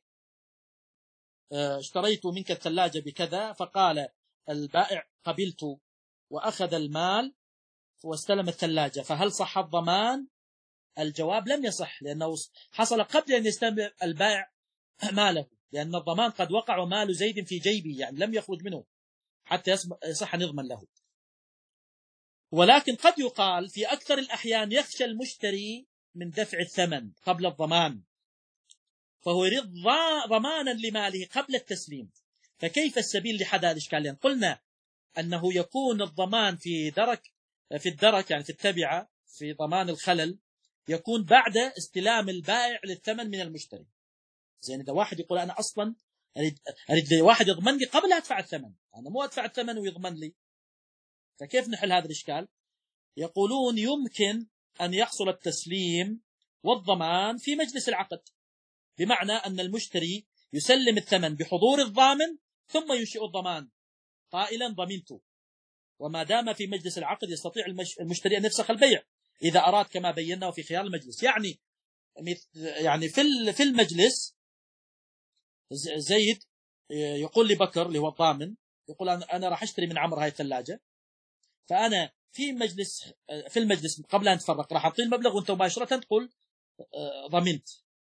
Speaker 1: اشتريت منك الثلاجة بكذا. فقال البائع: قبلت، وأخذ المال واستلم الثلاجة، فهل صح الضمان؟ الجواب: لم يصح، لأنه حصل قبل أن يستلم البائع ماله، لأن الضمان قد وقع ومال زيد في جيبه، يعني لم يخرج منه حتى يصح أن يضمن له. ولكن قد يقال في أكثر الأحيان يخشى المشتري من دفع الثمن قبل الضمان، فهو يريد ضمانا لماله قبل التسليم. فكيف السبيل لحل هذا الإشكال؟ يعني قلنا أنه يكون الضمان في درك في الدرك يعني في التبعة في ضمان الخلل يكون بعد استلام البائع للثمن من المشتري. زين، إذا واحد يقول أنا أصلا أريد, أريد واحد يضمن لي قبل أدفع الثمن، أنا مو أدفع الثمن ويضمن لي، فكيف نحل هذا الإشكال؟ يقولون يمكن أن يحصل التسليم والضمان في مجلس العقد، بمعنى أن المشتري يسلم الثمن بحضور الضامن ثم ينشئ الضمان قائلا ضمنته، وما دام في مجلس العقد يستطيع المشتري أن يفسخ البيع إذا أراد كما بيناه في خيار المجلس. يعني يعني في في المجلس زيد يقول لبكر اللي هو الضامن، يقول أنا راح أشتري من عمرو هاي الثلاجة، فأنا في مجلس في المجلس قبل أن نتفرق راح أعطيه المبلغ وأنت مباشرة تقول ضمنت،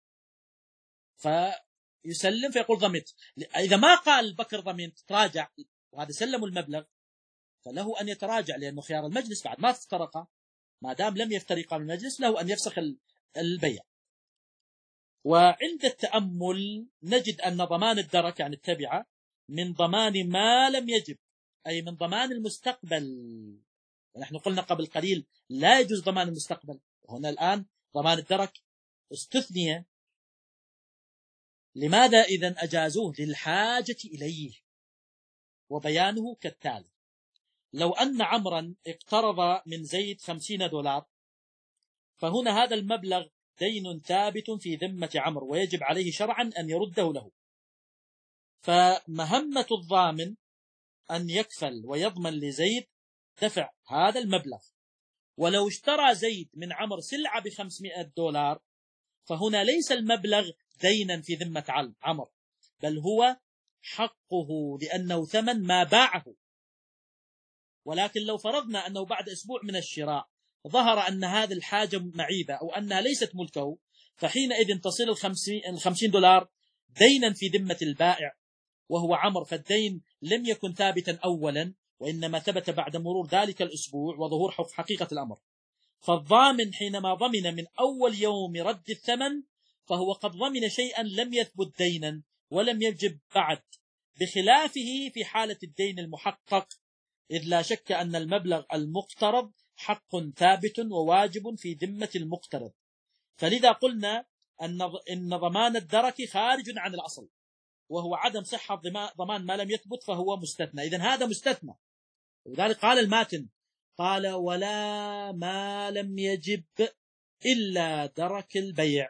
Speaker 1: فيسلم فيقول ضمنت. إذا ما قال بكر ضمنت تراجع وهذا سلموا المبلغ فله أن يتراجع، لأنه خيار المجلس بعد ما افترقا ما دام لم يفترقا من المجلس له أن يفسخ البيع. وعند التأمل نجد أن ضمان الدرك يعني التبعة من ضمان ما لم يجب، أي من ضمان المستقبل. ونحن قلنا قبل قليل لا يجوز ضمان المستقبل، وهنا الآن ضمان الدرك استثني. لماذا إذن أجازوه؟ للحاجة إليه، وبيانه كالتالي: لو أن عمرا اقترض من زيد خمسين دولار، فهنا هذا المبلغ دين ثابت في ذمة عمرو ويجب عليه شرعا أن يرده له، فمهمة الضامن أن يكفل ويضمن لزيد دفع هذا المبلغ. ولو اشترى زيد من عمرو سلعة بخمسمائة دولار فهنا ليس المبلغ دينا في ذمة عمرو، بل هو حقه لأنه ثمن ما باعه. ولكن لو فرضنا أنه بعد أسبوع من الشراء ظهر أن هذه الحاجة معيبة أو أنها ليست ملكه، فحينئذ تصل الخمسين دولار دينا في ذمة البائع وهو عمرو، فالدين لم يكن ثابتا أولا وإنما ثبت بعد مرور ذلك الأسبوع وظهور حقيقة الأمر. فالضامن حينما ضمن من أول يوم رد الثمن فهو قد ضمن شيئا لم يثبت دينا ولم يجب بعد، بخلافه في حالة الدين المحقق، إذ لا شك أن المبلغ المقترض حق ثابت وواجب في ذمة المقترض، فلذا قلنا أن إن ضمان الدرك خارج عن الأصل، وهو عدم صحة ضمان ما لم يثبت فهو مستثنى. إذن هذا مستثنى، ولذلك قال الماتن قال ولا ما لم يجب إلا درك البيع،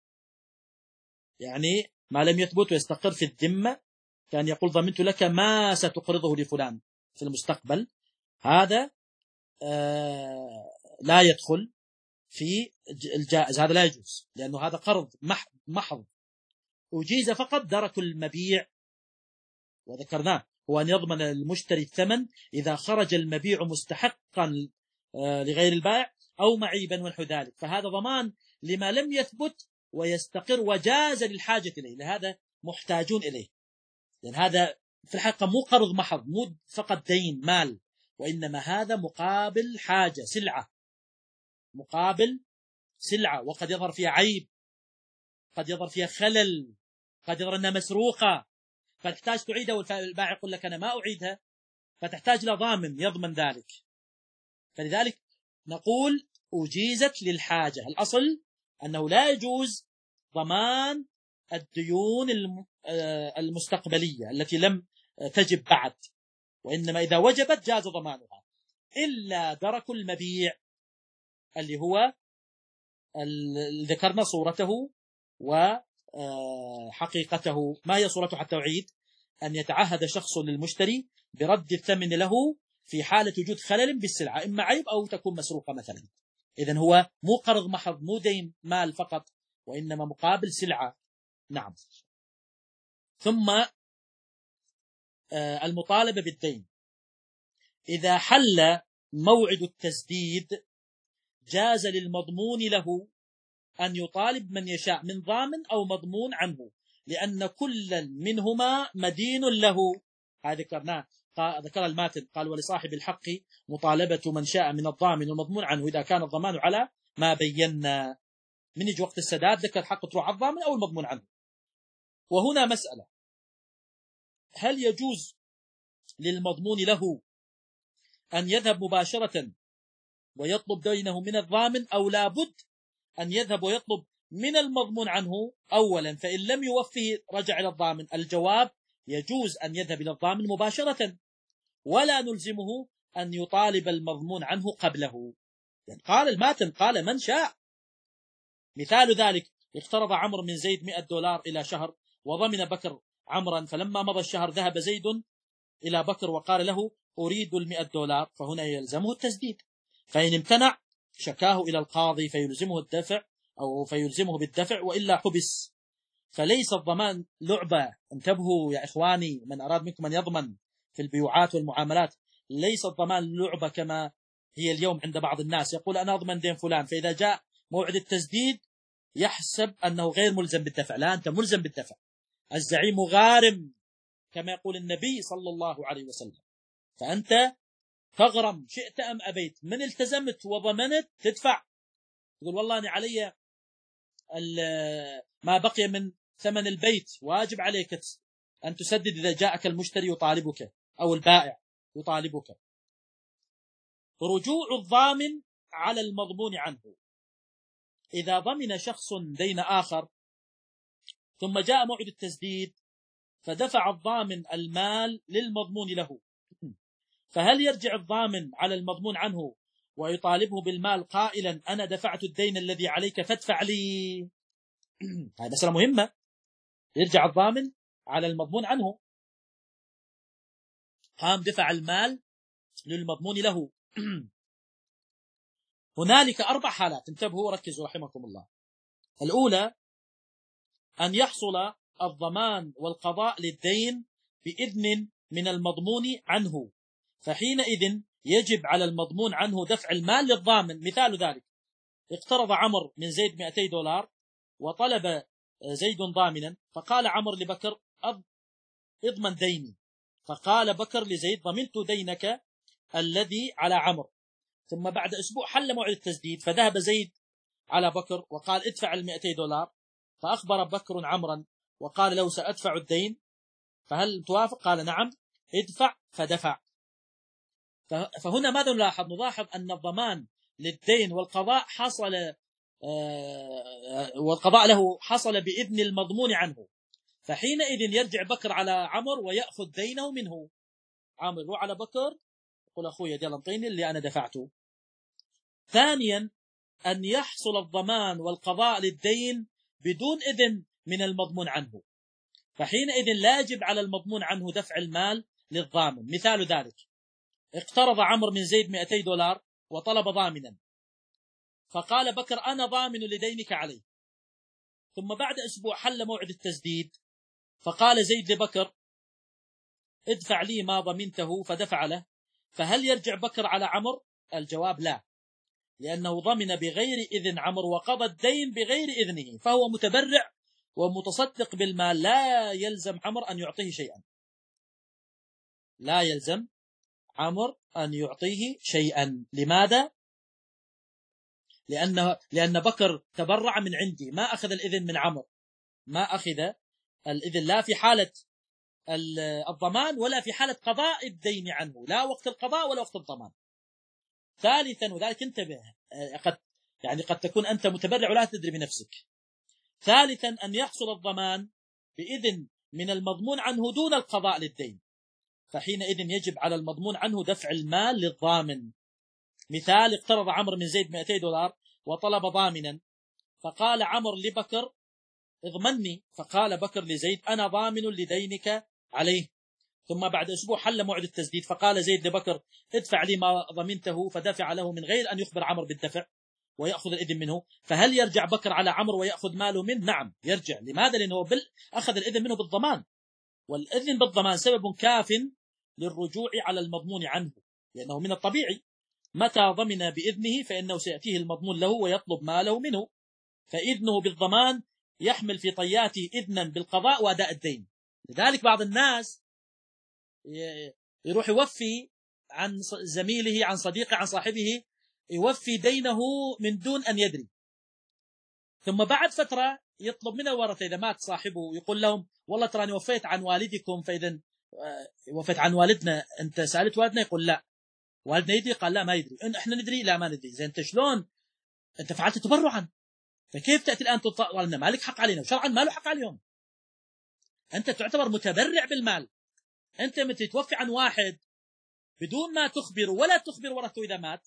Speaker 1: يعني ما لم يثبت ويستقر في الذمة، كان يقول ضمنت لك ما ستقرضه لفلان في المستقبل، هذا آه لا يدخل في الجائز، هذا لا يجوز، لأنه هذا قرض محض، أجيز فقط درك المبيع، وذكرناه هو أن يضمن المشتري الثمن إذا خرج المبيع مستحقا لغير البائع أو معيبا ونحو ذلك، فهذا ضمان لما لم يثبت ويستقر وجاز للحاجة إليه، لهذا محتاجون إليه، لأن هذا في الحقيقة مو قرض محض، مو فقط دين مال، وإنما هذا مقابل حاجة، سلعة، مقابل سلعة، وقد يظهر فيها عيب، قد يظهر فيها خلل، قد يظهر أنها مسروقة فتحتاج تعيدها، والبائع يقول لك أنا ما أعيدها، فتحتاج إلى ضامن يضمن ذلك. فلذلك نقول أجيزت للحاجة، الأصل أنه لا يجوز ضمان الديون المستقبلية التي لم تجب بعد، وإنما إذا وجبت جاز ضمانها، إلا درك المبيع اللي هو ذكرنا صورته وحقيقته. ما هي صورته حتى أعيد؟ أن يتعهد شخص للمشتري برد الثمن له في حالة وجود خلل بالسلعة، إما عيب أو تكون مسروقة مثلا. إذن هو مو قرض محض، مو دين مال فقط، وإنما مقابل سلعة. نعم. ثم المطالبة بالدين، إذا حل موعد التسديد جاز للمضمون له أن يطالب من يشاء من ضامن أو مضمون عنه، لأن كل منهما مدين له. هذا ذكرناه، ذكر الماتن قال ولصاحب الحق مطالبة من شاء من الضامن والمضمون عنه إذا كان الضمان على ما بينا. من يجي وقت السداد ذكر حق تروح على الضامن أو المضمون عنه. وهنا مسألة، هل يجوز للمضمون له أن يذهب مباشرة ويطلب دينه من الضامن، أو لا بد أن يذهب ويطلب من المضمون عنه أولا، فإن لم يوفه رجع إلى الضامن؟ الجواب يجوز أن يذهب إلى الضامن مباشرة، ولا نلزمه أن يطالب المضمون عنه قبله. يعني قال الماتن قال من شاء. مثال ذلك اقترض عمرو من زيد مئة دولار إلى شهر، وضمن بكر عمرا، فلما مضى الشهر ذهب زيد إلى بكر وقال له أريد المئة دولار، فهنا يلزمه التسديد، فإن امتنع شكاه إلى القاضي فيلزمه الدفع أو فيلزمه بالدفع، وإلا حبس. فليس الضمان لعبة، انتبهوا يا إخواني، من أراد منكم أن يضمن في البيوعات والمعاملات، ليس الضمان لعبة كما هي اليوم عند بعض الناس، يقول أنا أضمن دين فلان، فإذا جاء موعد التسديد يحسب أنه غير ملزم بالدفع. لا، أنت ملزم بالدفع، الزعيم غارم كما يقول النبي صلى الله عليه وسلم، فأنت تغرم شئت أم أبيت، من التزمت وضمنت تدفع، تقول والله أنا علي ما بقي من ثمن البيت، واجب عليك أن تسدد إذا جاءك المشتري يطالبك أو البائع يطالبك. رجوع الضامن على المضمون عنه، إذا ضمن شخص دين آخر ثم جاء موعد التسديد فدفع الضامن المال للمضمون له، فهل يرجع الضامن على المضمون عنه ويطالبه بالمال قائلا أنا دفعت الدين الذي عليك فادفع لي؟ هذه مسألة مهمة. يرجع الضامن على المضمون عنه، قام دفع المال للمضمون له. هنالك أربع حالات، انتبهوا وركزوا رحمكم الله. الأولى أن يحصل الضمان والقضاء للدين بإذن من المضمون عنه، فحينئذ يجب على المضمون عنه دفع المال للضامن. مثال ذلك اقترض عمرو من زيد مئتي دولار وطلب زيد ضامنا، فقال عمرو لبكر اضمن ديني، فقال بكر لزيد ضمنت دينك الذي على عمرو. ثم بعد أسبوع حل موعد التسديد، فذهب زيد على بكر وقال ادفع المئتي دولار، فأخبر بكر عمرا وقال له سأدفع الدين، فهل توافق؟ قال نعم، ادفع. فدفع. فهنا ماذا نلاحظ؟ نلاحظ أن الضمان للدين والقضاء حصل والقضاء له حصل بإذن المضمون عنه، فحينئذ يرجع بكر على عمر ويأخذ دينه منه. عمر يروح على بكر يقول أخوي يلا انطيني اللي أنا دفعته. ثانيا أن يحصل الضمان والقضاء للدين بدون إذن من المضمون عنه، فحينئذ لا يجب على المضمون عنه دفع المال للضامن. مثال ذلك: اقترض عمرو من زيد مئتي دولار وطلب ضامنا، فقال بكر أنا ضامن لدينك علي، ثم بعد أسبوع حل موعد التسديد، فقال زيد لبكر ادفع لي ما ضمنته، فدفع له، فهل يرجع بكر على عمرو؟ الجواب لا، لأنه ضمن بغير إذن عمرو وقضى الدين بغير إذنه، فهو متبرع ومتصدق بالمال، لا يلزم عمرو أن يعطيه شيئا، لا يلزم عمرو أن يعطيه شيئا. لماذا؟ لأنه لأن بكر تبرع من عندي، ما أخذ الإذن من عمرو، ما أخذ الإذن لا في حالة الضمان ولا في حالة قضاء الدين عنه، لا وقت القضاء ولا وقت الضمان. ثالثا، وذلك انتبه، قد يعني قد تكون أنت متبرع ولا تدري بنفسك. ثالثا أن يحصل الضمان بإذن من المضمون عنه دون القضاء للدين، فحينئذ يجب على المضمون عنه دفع المال للضامن. مثال: اقترض عمرو من زيد مئتي دولار وطلب ضامنا، فقال عمرو لبكر اضمني، فقال بكر لزيد أنا ضامن لدينك عليه، ثم بعد أسبوع حل موعد التسديد، فقال زيد لبكر ادفع لي ما ضمنته، فدفع له من غير أن يخبر عمرو بالدفع ويأخذ الإذن منه. فهل يرجع بكر على عمرو ويأخذ ماله منه؟ نعم يرجع. لماذا؟ لأنه بل أخذ الإذن منه بالضمان، والإذن بالضمان سبب كاف للرجوع على المضمون عنه، لأنه من الطبيعي متى ضمن بإذنه فإنه سيأتيه المضمون له ويطلب ماله منه، فإذنه بالضمان يحمل في طياته إذنا بالقضاء وأداء الدين. لذلك بعض الناس يروح يوفي عن زميله، عن صديقه، عن صاحبه، يوفي دينه من دون أن يدري، ثم بعد فترة يطلب من الورثة إذا مات صاحبه يقول لهم والله تراني وفيت عن والدكم، فإذا وفيت عن والدنا، أنت سألت والدنا؟ يقول لا. والدنا يدري؟ قال لا ما يدري. إن إحنا ندري؟ لا ما ندري. زين أنت شلون؟ أنت فعلت تبرعا، فكيف تأتي الآن تطلع لنا؟ مالك حق علينا، وشرعا ما له حق عليهم. أنت تعتبر متبرع بالمال. أنت متى توفي عن واحد بدون ما تخبر ولا تخبر ورثته إذا مات،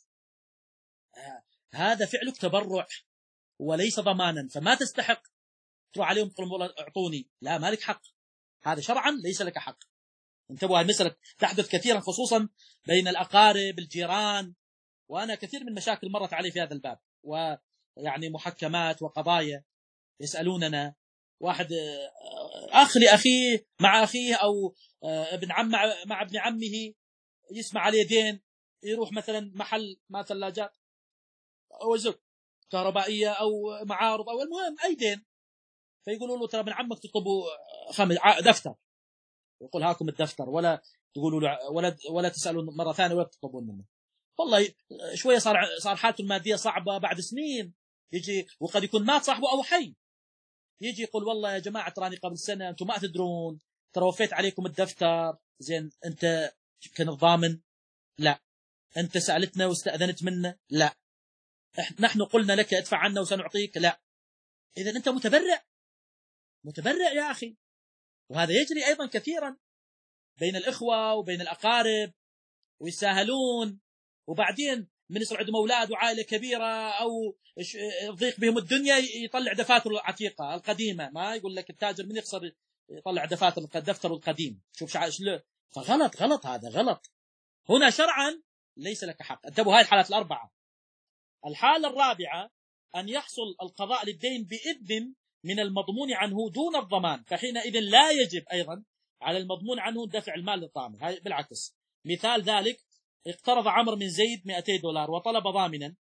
Speaker 1: آه هذا فعلك تبرع وليس ضمانا، فما تستحق تروح عليهم تقول والله اعطوني، لا مالك حق، هذا شرعا ليس لك حق. انتبهوا، هذه المسألة تحدث كثيرا خصوصا بين الأقارب الجيران، وأنا كثير من مشاكل مرت علي في هذا الباب، ويعني محكمات وقضايا يسألوننا، واحد أخ لأخيه مع أخيه أو ابن عم مع ابن عمه يسمع عليه دين، يروح مثلا محل ما ثلاجات أو زك كهربائية أو معارض أو المهم أي دين، فيقولوا له ترى ابن عمك تطلبوا خمس دفتر، يقول هاكم الدفتر، ولا تقولوا له ولا ولا تسألوا مرة ثانية ولا تطلبون منه. والله شوية صار صار حالته المادية صعبة بعد سنين، يجي وقد يكون مات صاحبه أو حي، يجي يقول والله يا جماعة تراني قبل سنة أنتم ما تدرون، ترى وفيت عليكم الدفتر. زين أنت كنت ضامن؟ لا. أنت سألتنا واستأذنت منا؟ لا. نحن قلنا لك ادفع عنا وسنعطيك؟ لا. إذا أنت متبرع، متبرع يا أخي. وهذا يجري أيضا كثيرا بين الإخوة وبين الأقارب، ويساهلون، وبعدين من يصير عندهم أولاد وعائلة كبيرة أو ضيق بهم الدنيا يطلع دفاتر العتيقة القديمة، ما يقول لك التاجر من يخسر يطلع دفاتر الدفتر القديم، شوف شو. فغلط، غلط، هذا غلط. هنا شرعا ليس لك حق. انتبهوا، هاي الحالات الأربعة. الحالة الرابعة أن يحصل القضاء للدين بإذن من المضمون عنه دون الضمان، فحينئذ لا يجب أيضا على المضمون عنه دفع المال للضامن، هاي بالعكس. مثال ذلك: اقترض عمرو من زيد مئتي دولار وطلب ضامنا،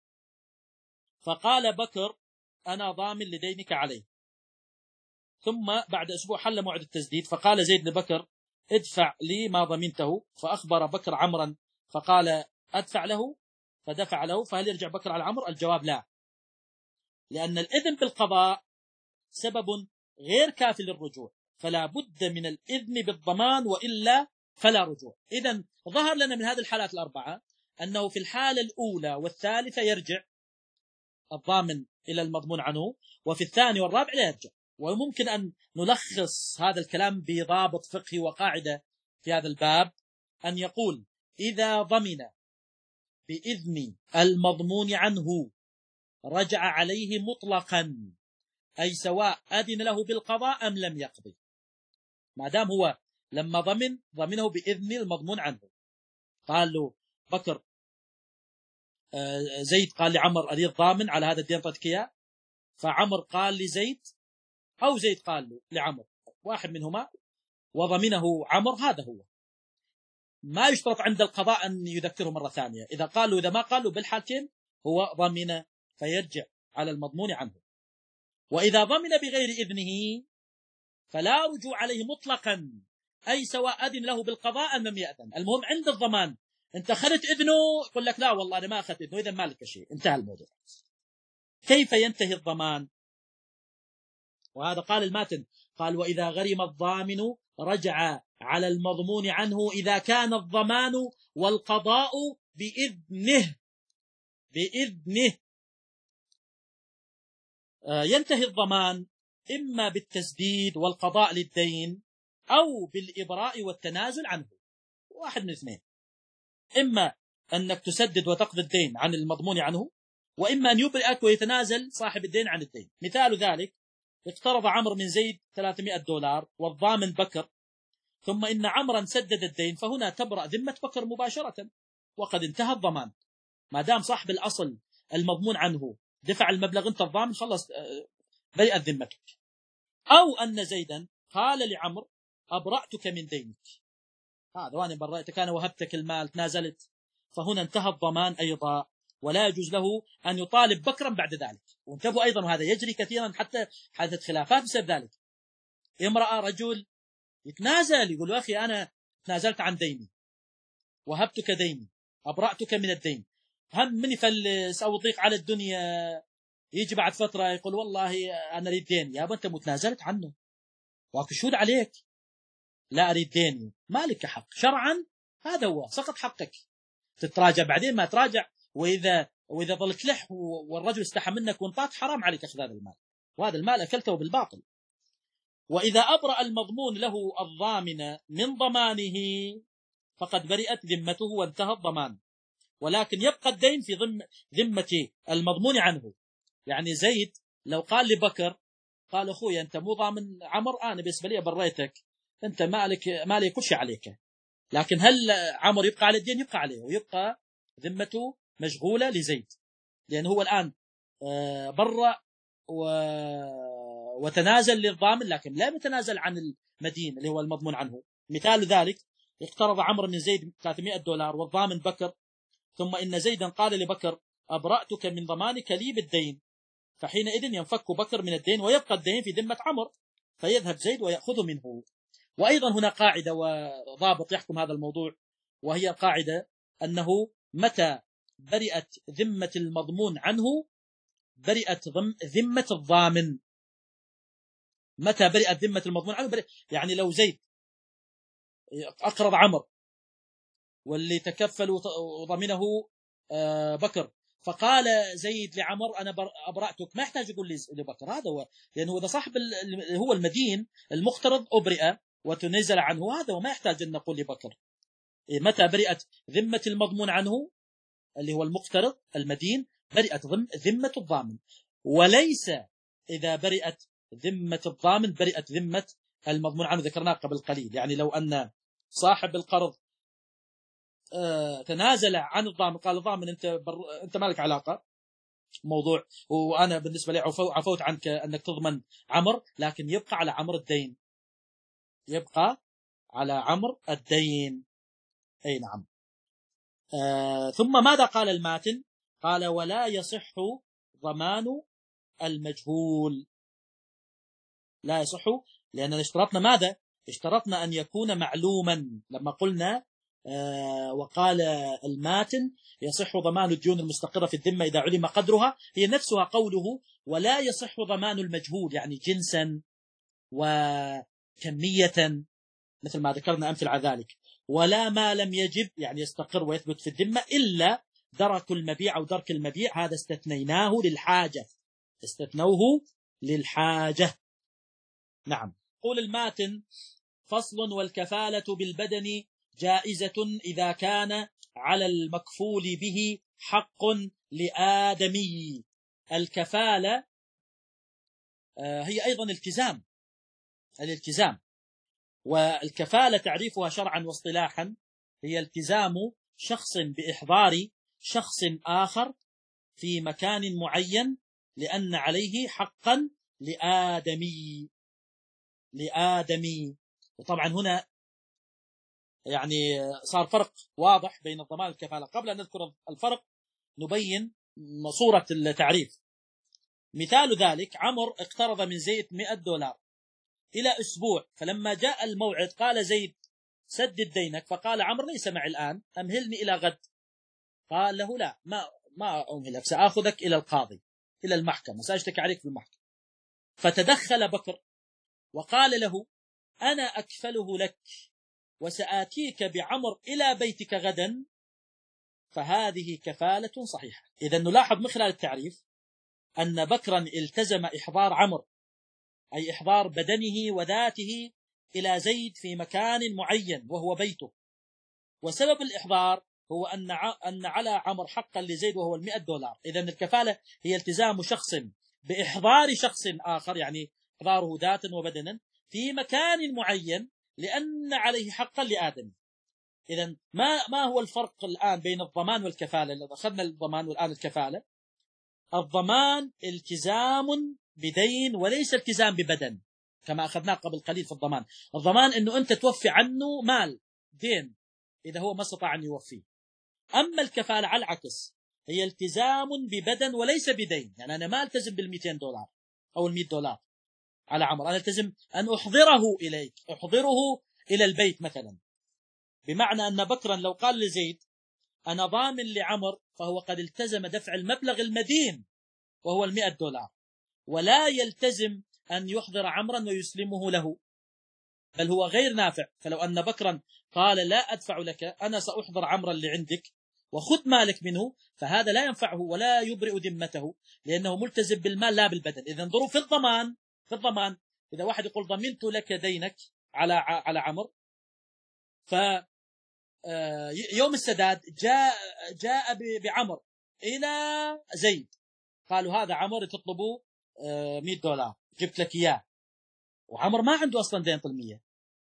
Speaker 1: فقال بكر أنا ضامن لدينك عليه، ثم بعد أسبوع حل موعد التسديد، فقال زيد لبكر ادفع لي ما ضمنته، فأخبر بكر عمرا فقال أدفع له، فدفع له، فهل يرجع بكر على عمرو؟ الجواب لا، لأن الإذن بالقضاء سبب غير كافي للرجوع، فلا بد من الإذن بالضمان وإلا فلا رجوع. إذن ظهر لنا من هذه الحالات الأربعة أنه في الحالة الأولى والثالثة يرجع الضامن إلى المضمون عنه، وفي الثاني والرابع لا يرجع. وممكن أن نلخص هذا الكلام بضابط فقهي وقاعدة في هذا الباب، أن يقول: إذا ضمن بإذن المضمون عنه رجع عليه مطلقا، أي سواء أذن له بالقضاء أم لم يقضي، ما دام هو لما ضمن ضمنه بإذن المضمون عنه. قال له بكر زيد قال لعمر أريد ضامن على هذا الدين طتك إياه، فعمر قال لزيد أو زيد قال له لعمر، واحد منهما، وضمنه عمر، هذا هو. ما يشترط عند القضاء أن يذكره مرة ثانية، إذا قالوا إذا ما قالوا بالحالتين هو ضمن فيرجع على المضمون عنه. وإذا ضمن بغير إذنه فلا رجوع عليه مطلقا، أي سواء أذن له بالقضاء أم لم يأذن، المهم عند الضمان. أنت أخذت إذنه، يقول لك لا والله أنا ما أخذت إذنه، إذا ما لك شيء، انتهى الموضوع. كيف ينتهي الضمان؟ وهذا قال الماتن، قال: وإذا غرم الضامن رجع على المضمون عنه إذا كان الضمان والقضاء بإذنه بإذنه آه ينتهي الضمان إما بالتسديد والقضاء للدين أو بالإبراء والتنازل عنه، واحد من اثنين، إما أنك تسدد وتقضي الدين عن المضمون عنه، وإما أن يبرئك ويتنازل صاحب الدين عن الدين. مثال ذلك: اقترض عمرو من زيد ثلاثمائة دولار والضامن بكر، ثم إن عمرا سدد الدين، فهنا تبرأ ذمة بكر مباشرة وقد انتهى الضمان، ما دام صاحب الأصل المضمون عنه دفع المبلغ، انت الضامن خلص برئت ذمتك. أو أن زيدا قال لعمر: أبرأتك من دينك، هذا وأنا برأتك، أنا وهبتك المال، تنازلت، فهنا انتهى الضمان أيضا، ولا يجوز له أن يطالب بكرا بعد ذلك. وانتبهوا أيضا، وهذا يجري كثيرا حتى حدثت خلافات بسبب ذلك. امرأة رجل يتنازل، يقول: أخي أنا تنازلت عن ديني، وهبتك ديني، أبرأتك من الدين، هم من يفلس أو يضيق على الدنيا، يجي بعد فترة يقول: والله أنا أريد ديني. يا أبا أنت متنازلت عنه وأكشود عليك، لا أريد ديني، ما لك حق شرعا، هذا هو سقط حقك، تتراجع بعدين ما تراجع، وإذا وإذا ظلت لح والرجل استحى منك وانطاك، حرام عليك أخذ هذا المال، وهذا المال أكلته بالباطل. وإذا أبرأ المضمون له الضامن من ضمانه فقد برئت ذمته وانتهى الضمان، ولكن يبقى الدين في ضم ذمة المضمون عنه. يعني زيد لو قال لبكر، قال: أخوي أنت مو ضامن عمر، أنا بالنسبة لي بريتك، أنت مالك مالي كل شيء عليك، لكن هل عمر يبقى على الدين؟ يبقى عليه، ويبقى ذمته مشغولة لزيد، لأن هو الآن برأ وتنازل للضامن، لكن لا يتنازل عن المدين اللي هو المضمون عنه. مثال ذلك: اقترض عمرو من زيد ثلاثمائة دولار والضامن بكر، ثم إن زيدا قال لبكر: أبرأتك من ضمانك لي بالدين، فحينئذ ينفك بكر من الدين ويبقى الدين في ذمة عمرو، فيذهب زيد ويأخذ منه. وأيضا هنا قاعدة وضابط يحكم هذا الموضوع، وهي القاعدة أنه متى برئت ذمة المضمون عنه برئت ذمة الضامن. متى برئت ذمة المضمون عنه برئت، يعني لو زيد أقرض عمرو واللي تكفل وضمنه بكر، فقال زيد لعمر: أنا أبرأتك، ما يحتاج يقول لبكر، هذا هو، لأنه إذا صاحب هو المدين المقترض أبرئ وتنزل عنه، هذا وما يحتاج أن نقول لبكر. متى برئت ذمة المضمون عنه اللي هو المقترض المدين برئت ذمة الضامن، وليس إذا برئت ذمة الضامن برئت ذمة المضمون عنه، ذكرناه قبل قليل. يعني لو أن صاحب القرض تنازل عن الضامن، قال الضامن أنت بر... أنت ما لك علاقة موضوع، وأنا بالنسبة لي عفو... عفوت عنك أنك تضمن عمر، لكن يبقى على عمر الدين، يبقى على عمر الدين. أي نعم. آه ثم ماذا قال الماتن؟ قال: ولا يصح ضمان المجهول. لا يصح، لأننا اشترطنا ماذا؟ اشترطنا أن يكون معلوما، لما قلنا آه وقال الماتن: يصح ضمان الديون المستقرة في الذمة إذا علم قدرها، هي نفسها قوله: ولا يصح ضمان المجهول، يعني جنسا وكمية مثل ما ذكرنا أمثل على ذلك، ولا ما لم يجب يعني يستقر ويثبت في الذمة إلا درك المبيع أو درك المبيع، هذا استثنيناه للحاجة، استثنوه للحاجة. نعم. قول الماتن: فصل: والكفالة بالبدن جائزة إذا كان على المكفول به حق لآدمي. الكفالة هي أيضا التزام، الالتزام. والكفالة تعريفها شرعا واصطلاحا هي التزام شخص بإحضار شخص آخر في مكان معين لأن عليه حقا لآدمي، لآدمي. وطبعا هنا يعني صار فرق واضح بين الضمان والكفالة. قبل أن نذكر الفرق نبين صورة التعريف. مثال ذلك: عمرو اقترض من زيد مئة دولار إلى أسبوع، فلما جاء الموعد قال زيد: سدد دينك، فقال عمرو: ليس معي الآن، أمهلني إلى غد. قال له: لا، ما ما أمهلك، سآخذك إلى القاضي، إلى المحكمة، سأشتكي عليك في المحكمة. فتدخل بكر وقال له: أنا أكفله لك وسآتيك بعمر إلى بيتك غدا، فهذه كفالة صحيحة. إذا نلاحظ من خلال التعريف أن بكرا التزم إحضار عمرو، أي إحضار بدنه وذاته إلى زيد في مكان معين وهو بيته، وسبب الإحضار هو أن أن على عمرو حقا لزيد وهو المئة دولار. إذا الكفالة هي التزام شخص بإحضار شخص آخر، يعني إحضاره ذاتا وبدنا في مكان معين لأن عليه حقا لآدم. إذا ما ما هو الفرق الآن بين الضمان والكفالة؟ لو أخذنا الضمان والآن الكفالة، الضمان التزام بدين وليس التزام ببدن كما أخذناه قبل قليل في الضمان. الضمان أنه أنت توفي عنه مال دين إذا هو ما استطاع أن يوفيه. أما الكفالة على العكس، هي التزام ببدن وليس بدين، يعني أنا ما التزم بالمئتين دولار أو المئة دولار على عمر، أنا التزم أن أحضره إليك، أحضره إلى البيت مثلا. بمعنى أن بكرا لو قال لزيد: أنا ضامن لعمر، فهو قد التزم دفع المبلغ المدين وهو المئة دولار، ولا يلتزم أن يحضر عمرا ويسلمه له، بل هو غير نافع. فلو أن بكرا قال: لا أدفع لك، أنا سأحضر عمرا اللي عندك وخذ مالك منه، فهذا لا ينفعه ولا يبرئ ذمته لأنه ملتزم بالمال لا بالبدن. إذا انظروا في الضمان، في الضمان إذا واحد يقول: ضمنت لك دينك على على عمر، ف يوم السداد جاء جاء بعمر إلى زيد، قالوا: هذا عمر تطلبه مئة دولار، جبت لك إياه، وعمر ما عنده أصلا دين طلمية،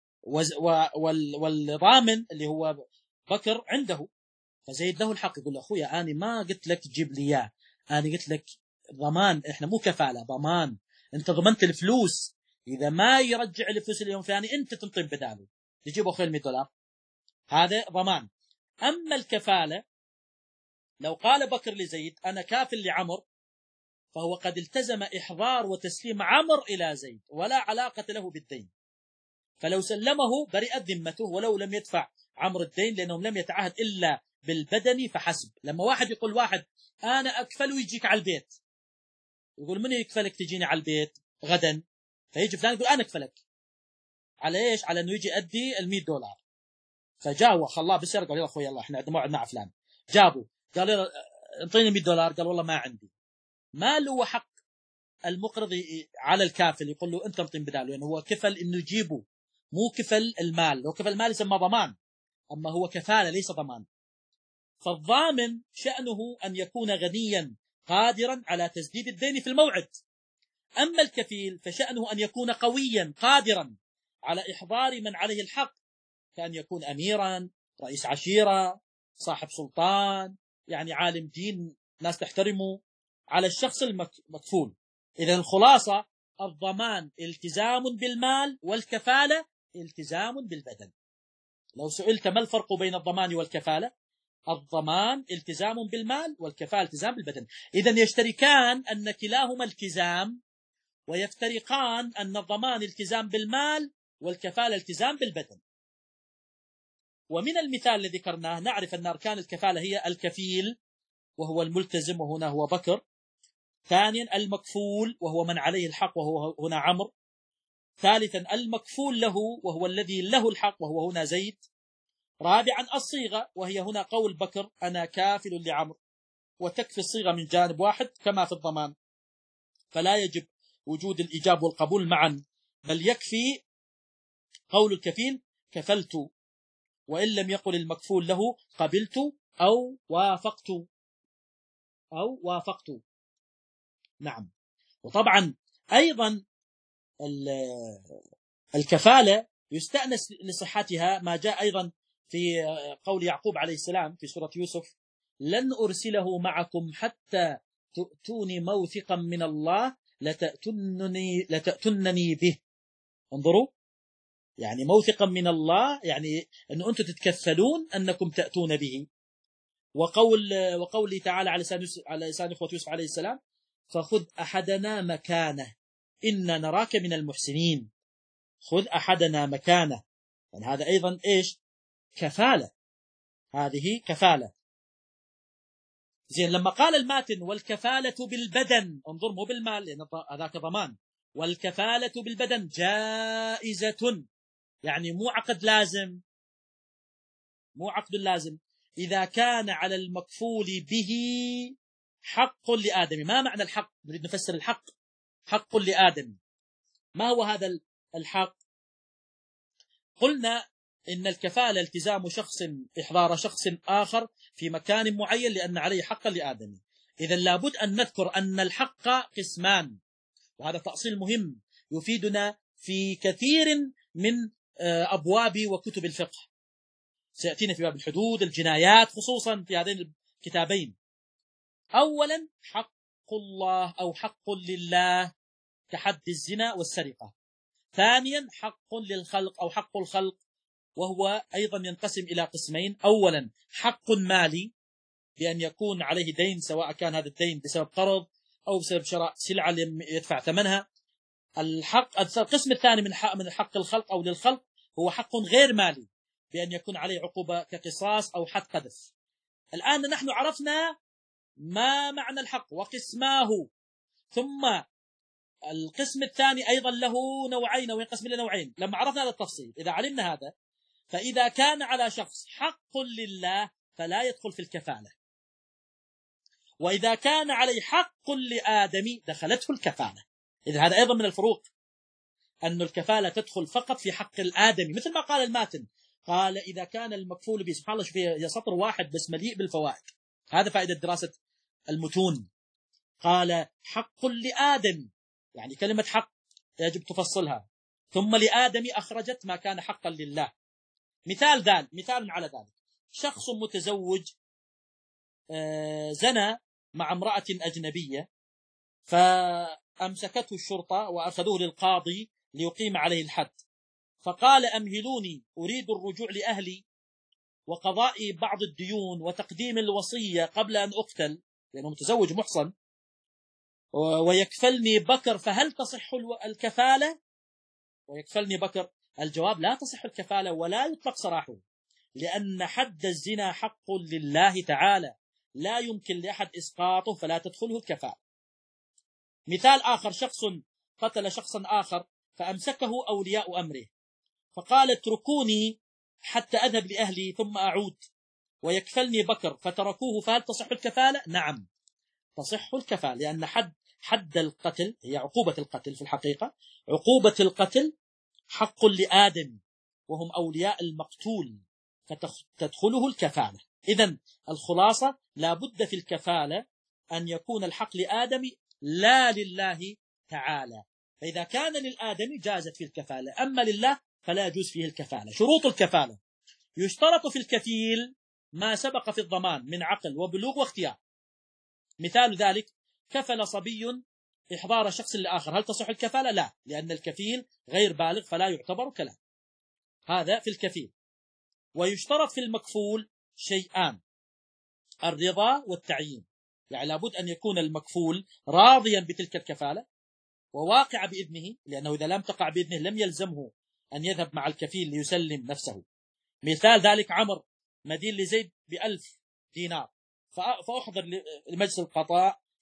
Speaker 1: والضامن اللي هو بكر عنده، فزيد له الحق يقول له: أخويا أنا ما قلت لك تجيب لي إياه، أنا قلت لك ضمان، إحنا مو كفالة، ضمان، أنت ضمنت الفلوس، إذا ما يرجع الفلوس اليوم الثاني أنت تنطي بداله، تجيب أخويا المئة دولار، هذا ضمان. أما الكفالة لو قال بكر لزيد: أنا كافل لعمر، فهو قد التزم إحضار وتسليم عمر إلى زيد ولا علاقة له بالدين، فلو سلمه برئت ذمته ولو لم يدفع عمر الدين، لأنهم لم يتعهد إلا بالبدن فحسب. لما واحد يقول واحد: أنا أكفل ويجيك على البيت، يقول: من يكفلك تجيني على البيت غدا؟ فيجي فلان يقول: أنا أكفلك، على إيش؟ على أنه يجي أدي المئة دولار. فجاء خلاه بسر، قال: يا أخوي يلا إحنا عندنا موعد مع فلان، جابوا قال: يلا انطيني مئة دولار، قال: والله ما عندي. ما له حق المقرض على الكافل يقول له: أنت انطين بداله، لأنه يعني هو كفل إنه يجيبه، مو كفل المال. لو كفل المال يسمى ضمان، أما هو كفالة ليس ضمان. فالضامن شأنه أن يكون غنيا قادرا على تسديد الدين في الموعد. أما الكفيل فشأنه أن يكون قويا قادرا على إحضار من عليه الحق، كأن يكون أميرا، رئيس عشيرة، صاحب سلطان، يعني عالم دين ناس تحترمه، على الشخص المكفول. إذا الخلاصة: الضمان التزام بالمال، والكفالة التزام بالبدن. لو سئلت ما الفرق بين الضمان والكفالة؟ الضمان التزام بالمال، والكفالة التزام بالبدن. إذن يشتركان أن كلاهما التزام، ويفترقان أن الضمان التزام بالمال والكفالة التزام بالبدن. ومن المثال الذي ذكرناه نعرف أن أركان الكفالة هي الكفيل وهو الملتزم، وهنا هو بكر، ثانيا المكفول وهو من عليه الحق وهو هنا عمرو. ثالثا المكفول له وهو الذي له الحق وهو هنا زيد. رابعا الصيغة وهي هنا قول بكر أنا كافل لعمرو، وتكفي الصيغة من جانب واحد كما في الضمان، فلا يجب وجود الإيجاب والقبول معا، بل يكفي قول الكفيل كفلت، وإن لم يقل المكفول له قبلت أو وافقت أو وافقت. نعم. وطبعا أيضا الكفالة يستأنس لصحتها ما جاء أيضا في قول يعقوب عليه السلام في سورة يوسف لن أرسله معكم حتى تؤتوني موثقا من الله لتأتنني, لتأتنني به. انظروا، يعني موثقا من الله، يعني أن أنتم تتكفلون أنكم تأتون به. وقول وقوله تعالى على لسان على لسان إخوة يوسف عليه السلام فخذ أحدنا مكانه إنا نراك من المحسنين. خذ أحدنا مكانه، يعني هذا أيضا إيش؟ كفالة، هذه كفالة. زين، لما قال الماتن والكفالة بالبدن، انظر مو بالمال لأن هذاك ضمان، والكفالة بالبدن جائزة، يعني مو عقد لازم، مو عقد لازم إذا كان على المكفول به حق لآدم. ما معنى الحق؟ نريد نفسر الحق. حق لآدم، ما هو هذا الحق؟ قلنا إن الكفالة التزام شخص إحضار شخص آخر في مكان معين لأن عليه حقا لآدم. إذن لابد أن نذكر أن الحق قسمان، وهذا تأصيل مهم يفيدنا في كثير من أبواب وكتب الفقه، سيأتينا في باب الحدود، الجنايات، خصوصا في هذين الكتابين. أولا حق الله أو حق لله كحد الزنا والسرقة. ثانيا حق للخلق أو حق الخلق، وهو أيضا ينقسم إلى قسمين. أولا حق مالي بأن يكون عليه دين، سواء كان هذا الدين بسبب قرض أو بسبب شراء سلعة لم يدفع ثمنها. الحق القسم الثاني من حق من حق الخلق أو للخلق هو حق غير مالي بأن يكون عليه عقوبة كقصاص أو حد قذف. الآن نحن عرفنا ما معنى الحق وقسماه، ثم القسم الثاني أيضا له نوعين وينقسم إلى نوعين. لما عرفنا هذا التفصيل، إذا علمنا هذا، فإذا كان على شخص حق لله فلا يدخل في الكفالة، وإذا كان عليه حق لآدم دخلته الكفالة. إذا هذا أيضا من الفروق، أن الكفالة تدخل فقط في حق الآدمي، مثل ما قال الماتن، قال إذا كان المكفول به، سبحان الله، شوف هي سطر واحد بس مليء بالفوائد. هذا فائدة دراسة المتون. قال حق لآدم، يعني كلمة حق يجب تفصلها، ثم لآدم أخرجت ما كان حقا لله. مثال ذلك، مثال على ذلك، شخص متزوج زنى مع امرأة أجنبية، فأمسكته الشرطة وأخذوه للقاضي ليقيم عليه الحد، فقال أمهلوني أريد الرجوع لأهلي وقضاء بعض الديون وتقديم الوصية قبل أن أقتل، لأنه متزوج محصن، ويكفلني بكر، فهل تصح الكفالة؟ ويكفلني بكر، الجواب لا تصح الكفالة ولا يطلق سراحه، لأن حد الزنا حق لله تعالى لا يمكن لأحد إسقاطه، فلا تدخله الكفالة. مثال آخر، شخص قتل شخصا آخر فأمسكه أولياء أمره، فقال اتركوني حتى أذهب لأهلي ثم أعود، ويكفلني بكر، فتركوه، فهل تصح الكفالة؟ نعم تصح الكفالة، لأن حد حد القتل هي عقوبة القتل، في الحقيقة عقوبة القتل حق لآدم وهم أولياء المقتول، فتدخله الكفالة. إذن الخلاصة، لا بد في الكفالة أن يكون الحق لآدم لا لله تعالى، فإذا كان للآدم جازت فيه الكفالة، أما لله فلا يجوز فيه الكفالة. شروط الكفالة: يشترط في الكفيل ما سبق في الضمان من عقل وبلوغ واختيار. مثال ذلك كفل صبي إحضار شخص لآخر، هل تصح الكفالة؟ لا، لأن الكفيل غير بالغ فلا يعتبر كلام، هذا في الكفيل. ويشترط في المكفول شيئان: الرضا والتعيين، يعني لابد أن يكون المكفول راضيا بتلك الكفالة وواقع بإذنه، لأنه إذا لم تقع بإذنه لم يلزمه أن يذهب مع الكفيل ليسلم نفسه. مثال ذلك عمر مدين لزيد بألف دينار، فأحضر لمجلس القضاء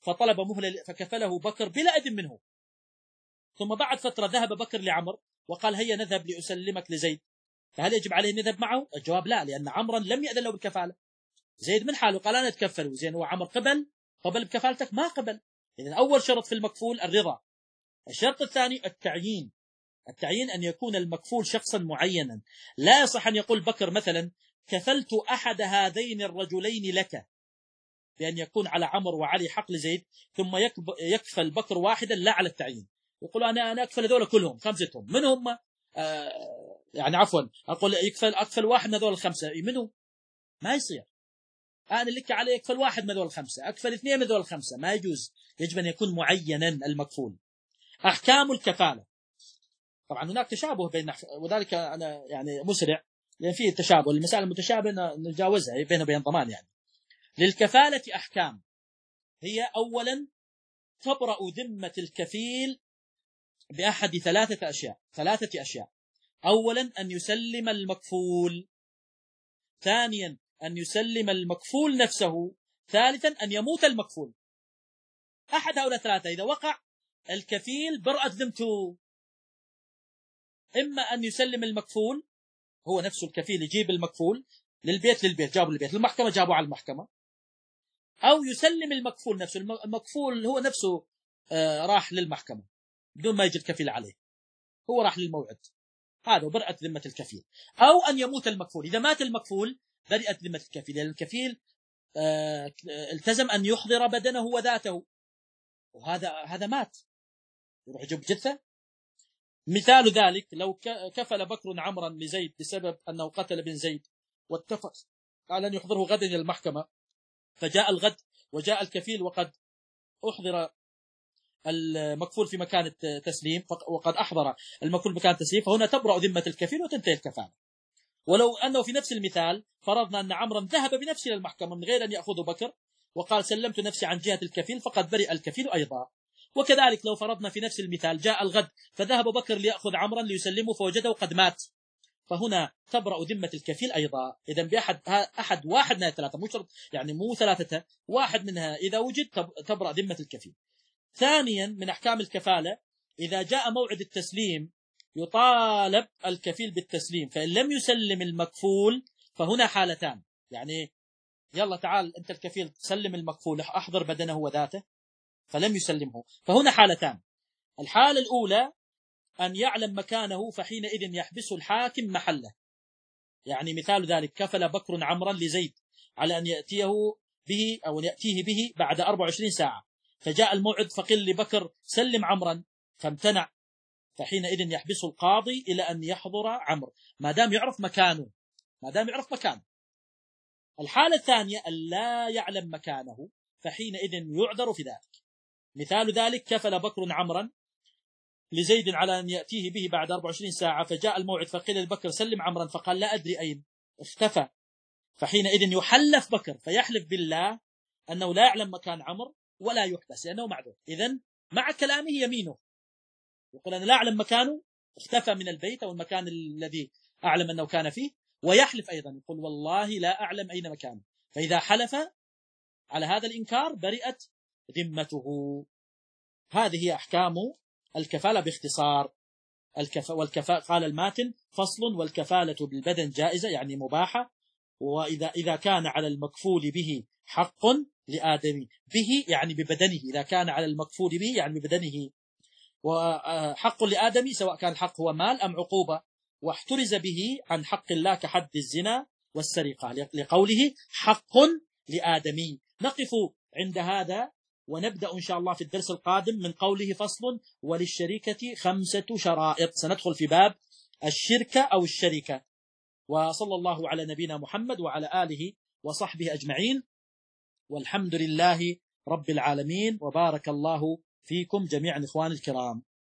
Speaker 1: فطلب مهلة فكفله بكر بلا إذن منه. ثم بعد فترة ذهب بكر لعمر وقال هيا نذهب لأسلمك لزيد، فهل يجب عليه أن نذهب معه؟ الجواب لا، لأن عمرا لم يأذن له بالكفالة. زيد من حاله قال أنا أتكفل، زين وعمر قبل قبل بكفالتك؟ ما قبل. إذن أول شرط في المكفول الرضا. الشرط الثاني التعيين. التعيين أن يكون المكفول شخصا معينا. لا يصح أن يقول بكر مثلا كفلت أحد هذين الرجلين لك، بأن يكون على عمر وعلي حق لزيد، ثم يكفل بكر واحدا لا على التعيين. يقول أنا أنا أكفل هذول كلهم خمستهم، من هم؟ آه يعني عفوا أقول يكفل أكفل واحد من هذول الخمسة، منهم؟ ما يصير. أنا لك علي أكفل واحد من هذول الخمسة، أكفل اثنين من هذول الخمسة، ما يجوز. يجب أن يكون معينا المكفول. أحكام الكفالة. طبعا هناك تشابه بين، وذلك أنا يعني مسرع لأن فيه تشابه، المسائل المتشابهة نتجاوزها بينه وبين ضمان. يعني للكفالة أحكام. هي أولا تبرأ ذمة الكفيل بأحد ثلاثة أشياء ثلاثة أشياء أولا أن يسلم المكفول، ثانيا أن يسلم المكفول نفسه، ثالثا أن يموت المكفول. أحد هؤلاء الثلاثة إذا وقع الكفيل برأت ذمته. إما أن يسلم المكفول هو نفسه، الكفيل يجيب المكفول للبيت للبيت جابوا للبيت، المحكمة جابوا على المحكمة، أو يسلم المكفول نفسه، المكفول هو نفسه آه راح للمحكمة بدون ما يجي الكفيل عليه، هو راح للموعد، هذا برأت ذمة الكفيل. أو أن يموت المكفول. إذا مات المكفول برئت ذمة الكفيل، لأن الكفيل آه التزم أن يحضر بدنه وذاته، وهذا هذا مات يروح يجيب جثة. مثال ذلك لو كفل بكر عمرا لزيد بسبب أنه قتل بن زيد واتفق على أن يحضره غدا إلى المحكمة، فجاء الغد وجاء الكفيل وقد أحضر المكفول في مكان التسليم، وقد أحضر المكفول مكان التسليم، فهنا تبرأ ذمة الكفيل وتنتهي الكفالة. ولو أنه في نفس المثال فرضنا أن عمرا ذهب بنفسه إلى المحكمة من غير أن يأخذ بكر وقال سلمت نفسي عن جهة الكفيل، فقد برئ الكفيل أيضا. وكذلك لو فرضنا في نفس المثال جاء الغد فذهب بكر ليأخذ عمرا ليسلمه فوجده قد مات، فهنا تبرأ ذمة الكفيل أيضا. إذن بأحد أحد واحد من الثلاثة، مو شرط يعني مو ثلاثة، واحد منها إذا وجد تبرأ ذمة الكفيل. ثانيا من أحكام الكفالة إذا جاء موعد التسليم يطالب الكفيل بالتسليم، فإن لم يسلم المكفول فهنا حالتان، يعني يلا تعال أنت الكفيل سلم المكفول أحضر بدنه وذاته، فلم يسلمه، فهنا حالتان. الحالة الأولى أن يعلم مكانه، فحينئذ يحبسه الحاكم محله. يعني مثال ذلك كفل بكر عمرا لزيد على أن يأتيه به أو أن يأتيه به بعد أربع وعشرين ساعة، فجاء الموعد فقيل لبكر سلم عمرا فامتنع، فحينئذ يحبسه القاضي إلى أن يحضر عمرو ما دام يعرف مكانه ما دام يعرف مكانه. الحالة الثانية أن لا يعلم مكانه، فحينئذ يعذر في ذلك. مثال ذلك كفل بكر عمرا لزيد على أن يأتيه به بعد أربع وعشرين ساعة، فجاء الموعد فقيل لبكر سلم عمرا فقال لا أدري أين، اختفى، فحينئذ يحلف بكر فيحلف بالله أنه لا يعلم مكان عمرو ولا يحبس لأنه معذور. إذن مع كلامه يمينه يقول أنا لا أعلم مكانه، اختفى من البيت أو المكان الذي أعلم أنه كان فيه، ويحلف أيضا يقول والله لا أعلم أين مكانه، فإذا حلف على هذا الإنكار برئت ذمته. هذه هي أحكام الكفالة باختصار. الكف... والكفاء قال الماتن فصل والكفالة بالبدن جائزة يعني مباحة، وإذا إذا كان على المكفول به حق لآدمي به يعني ببدنه، إذا كان على المكفول به يعني ببدنه، وحق لآدمي سواء كان الحق هو مال أم عقوبة، واحترز به عن حق الله كحد الزنا والسرقة لقوله حق لآدمي. نقف عند هذا ونبدأ إن شاء الله في الدرس القادم من قوله فصل وللشركة خمسة شرائط، سندخل في باب الشركة أو الشركة. وصلى الله على نبينا محمد وعلى آله وصحبه أجمعين، والحمد لله رب العالمين، وبارك الله فيكم جميعا إخواني الكرام.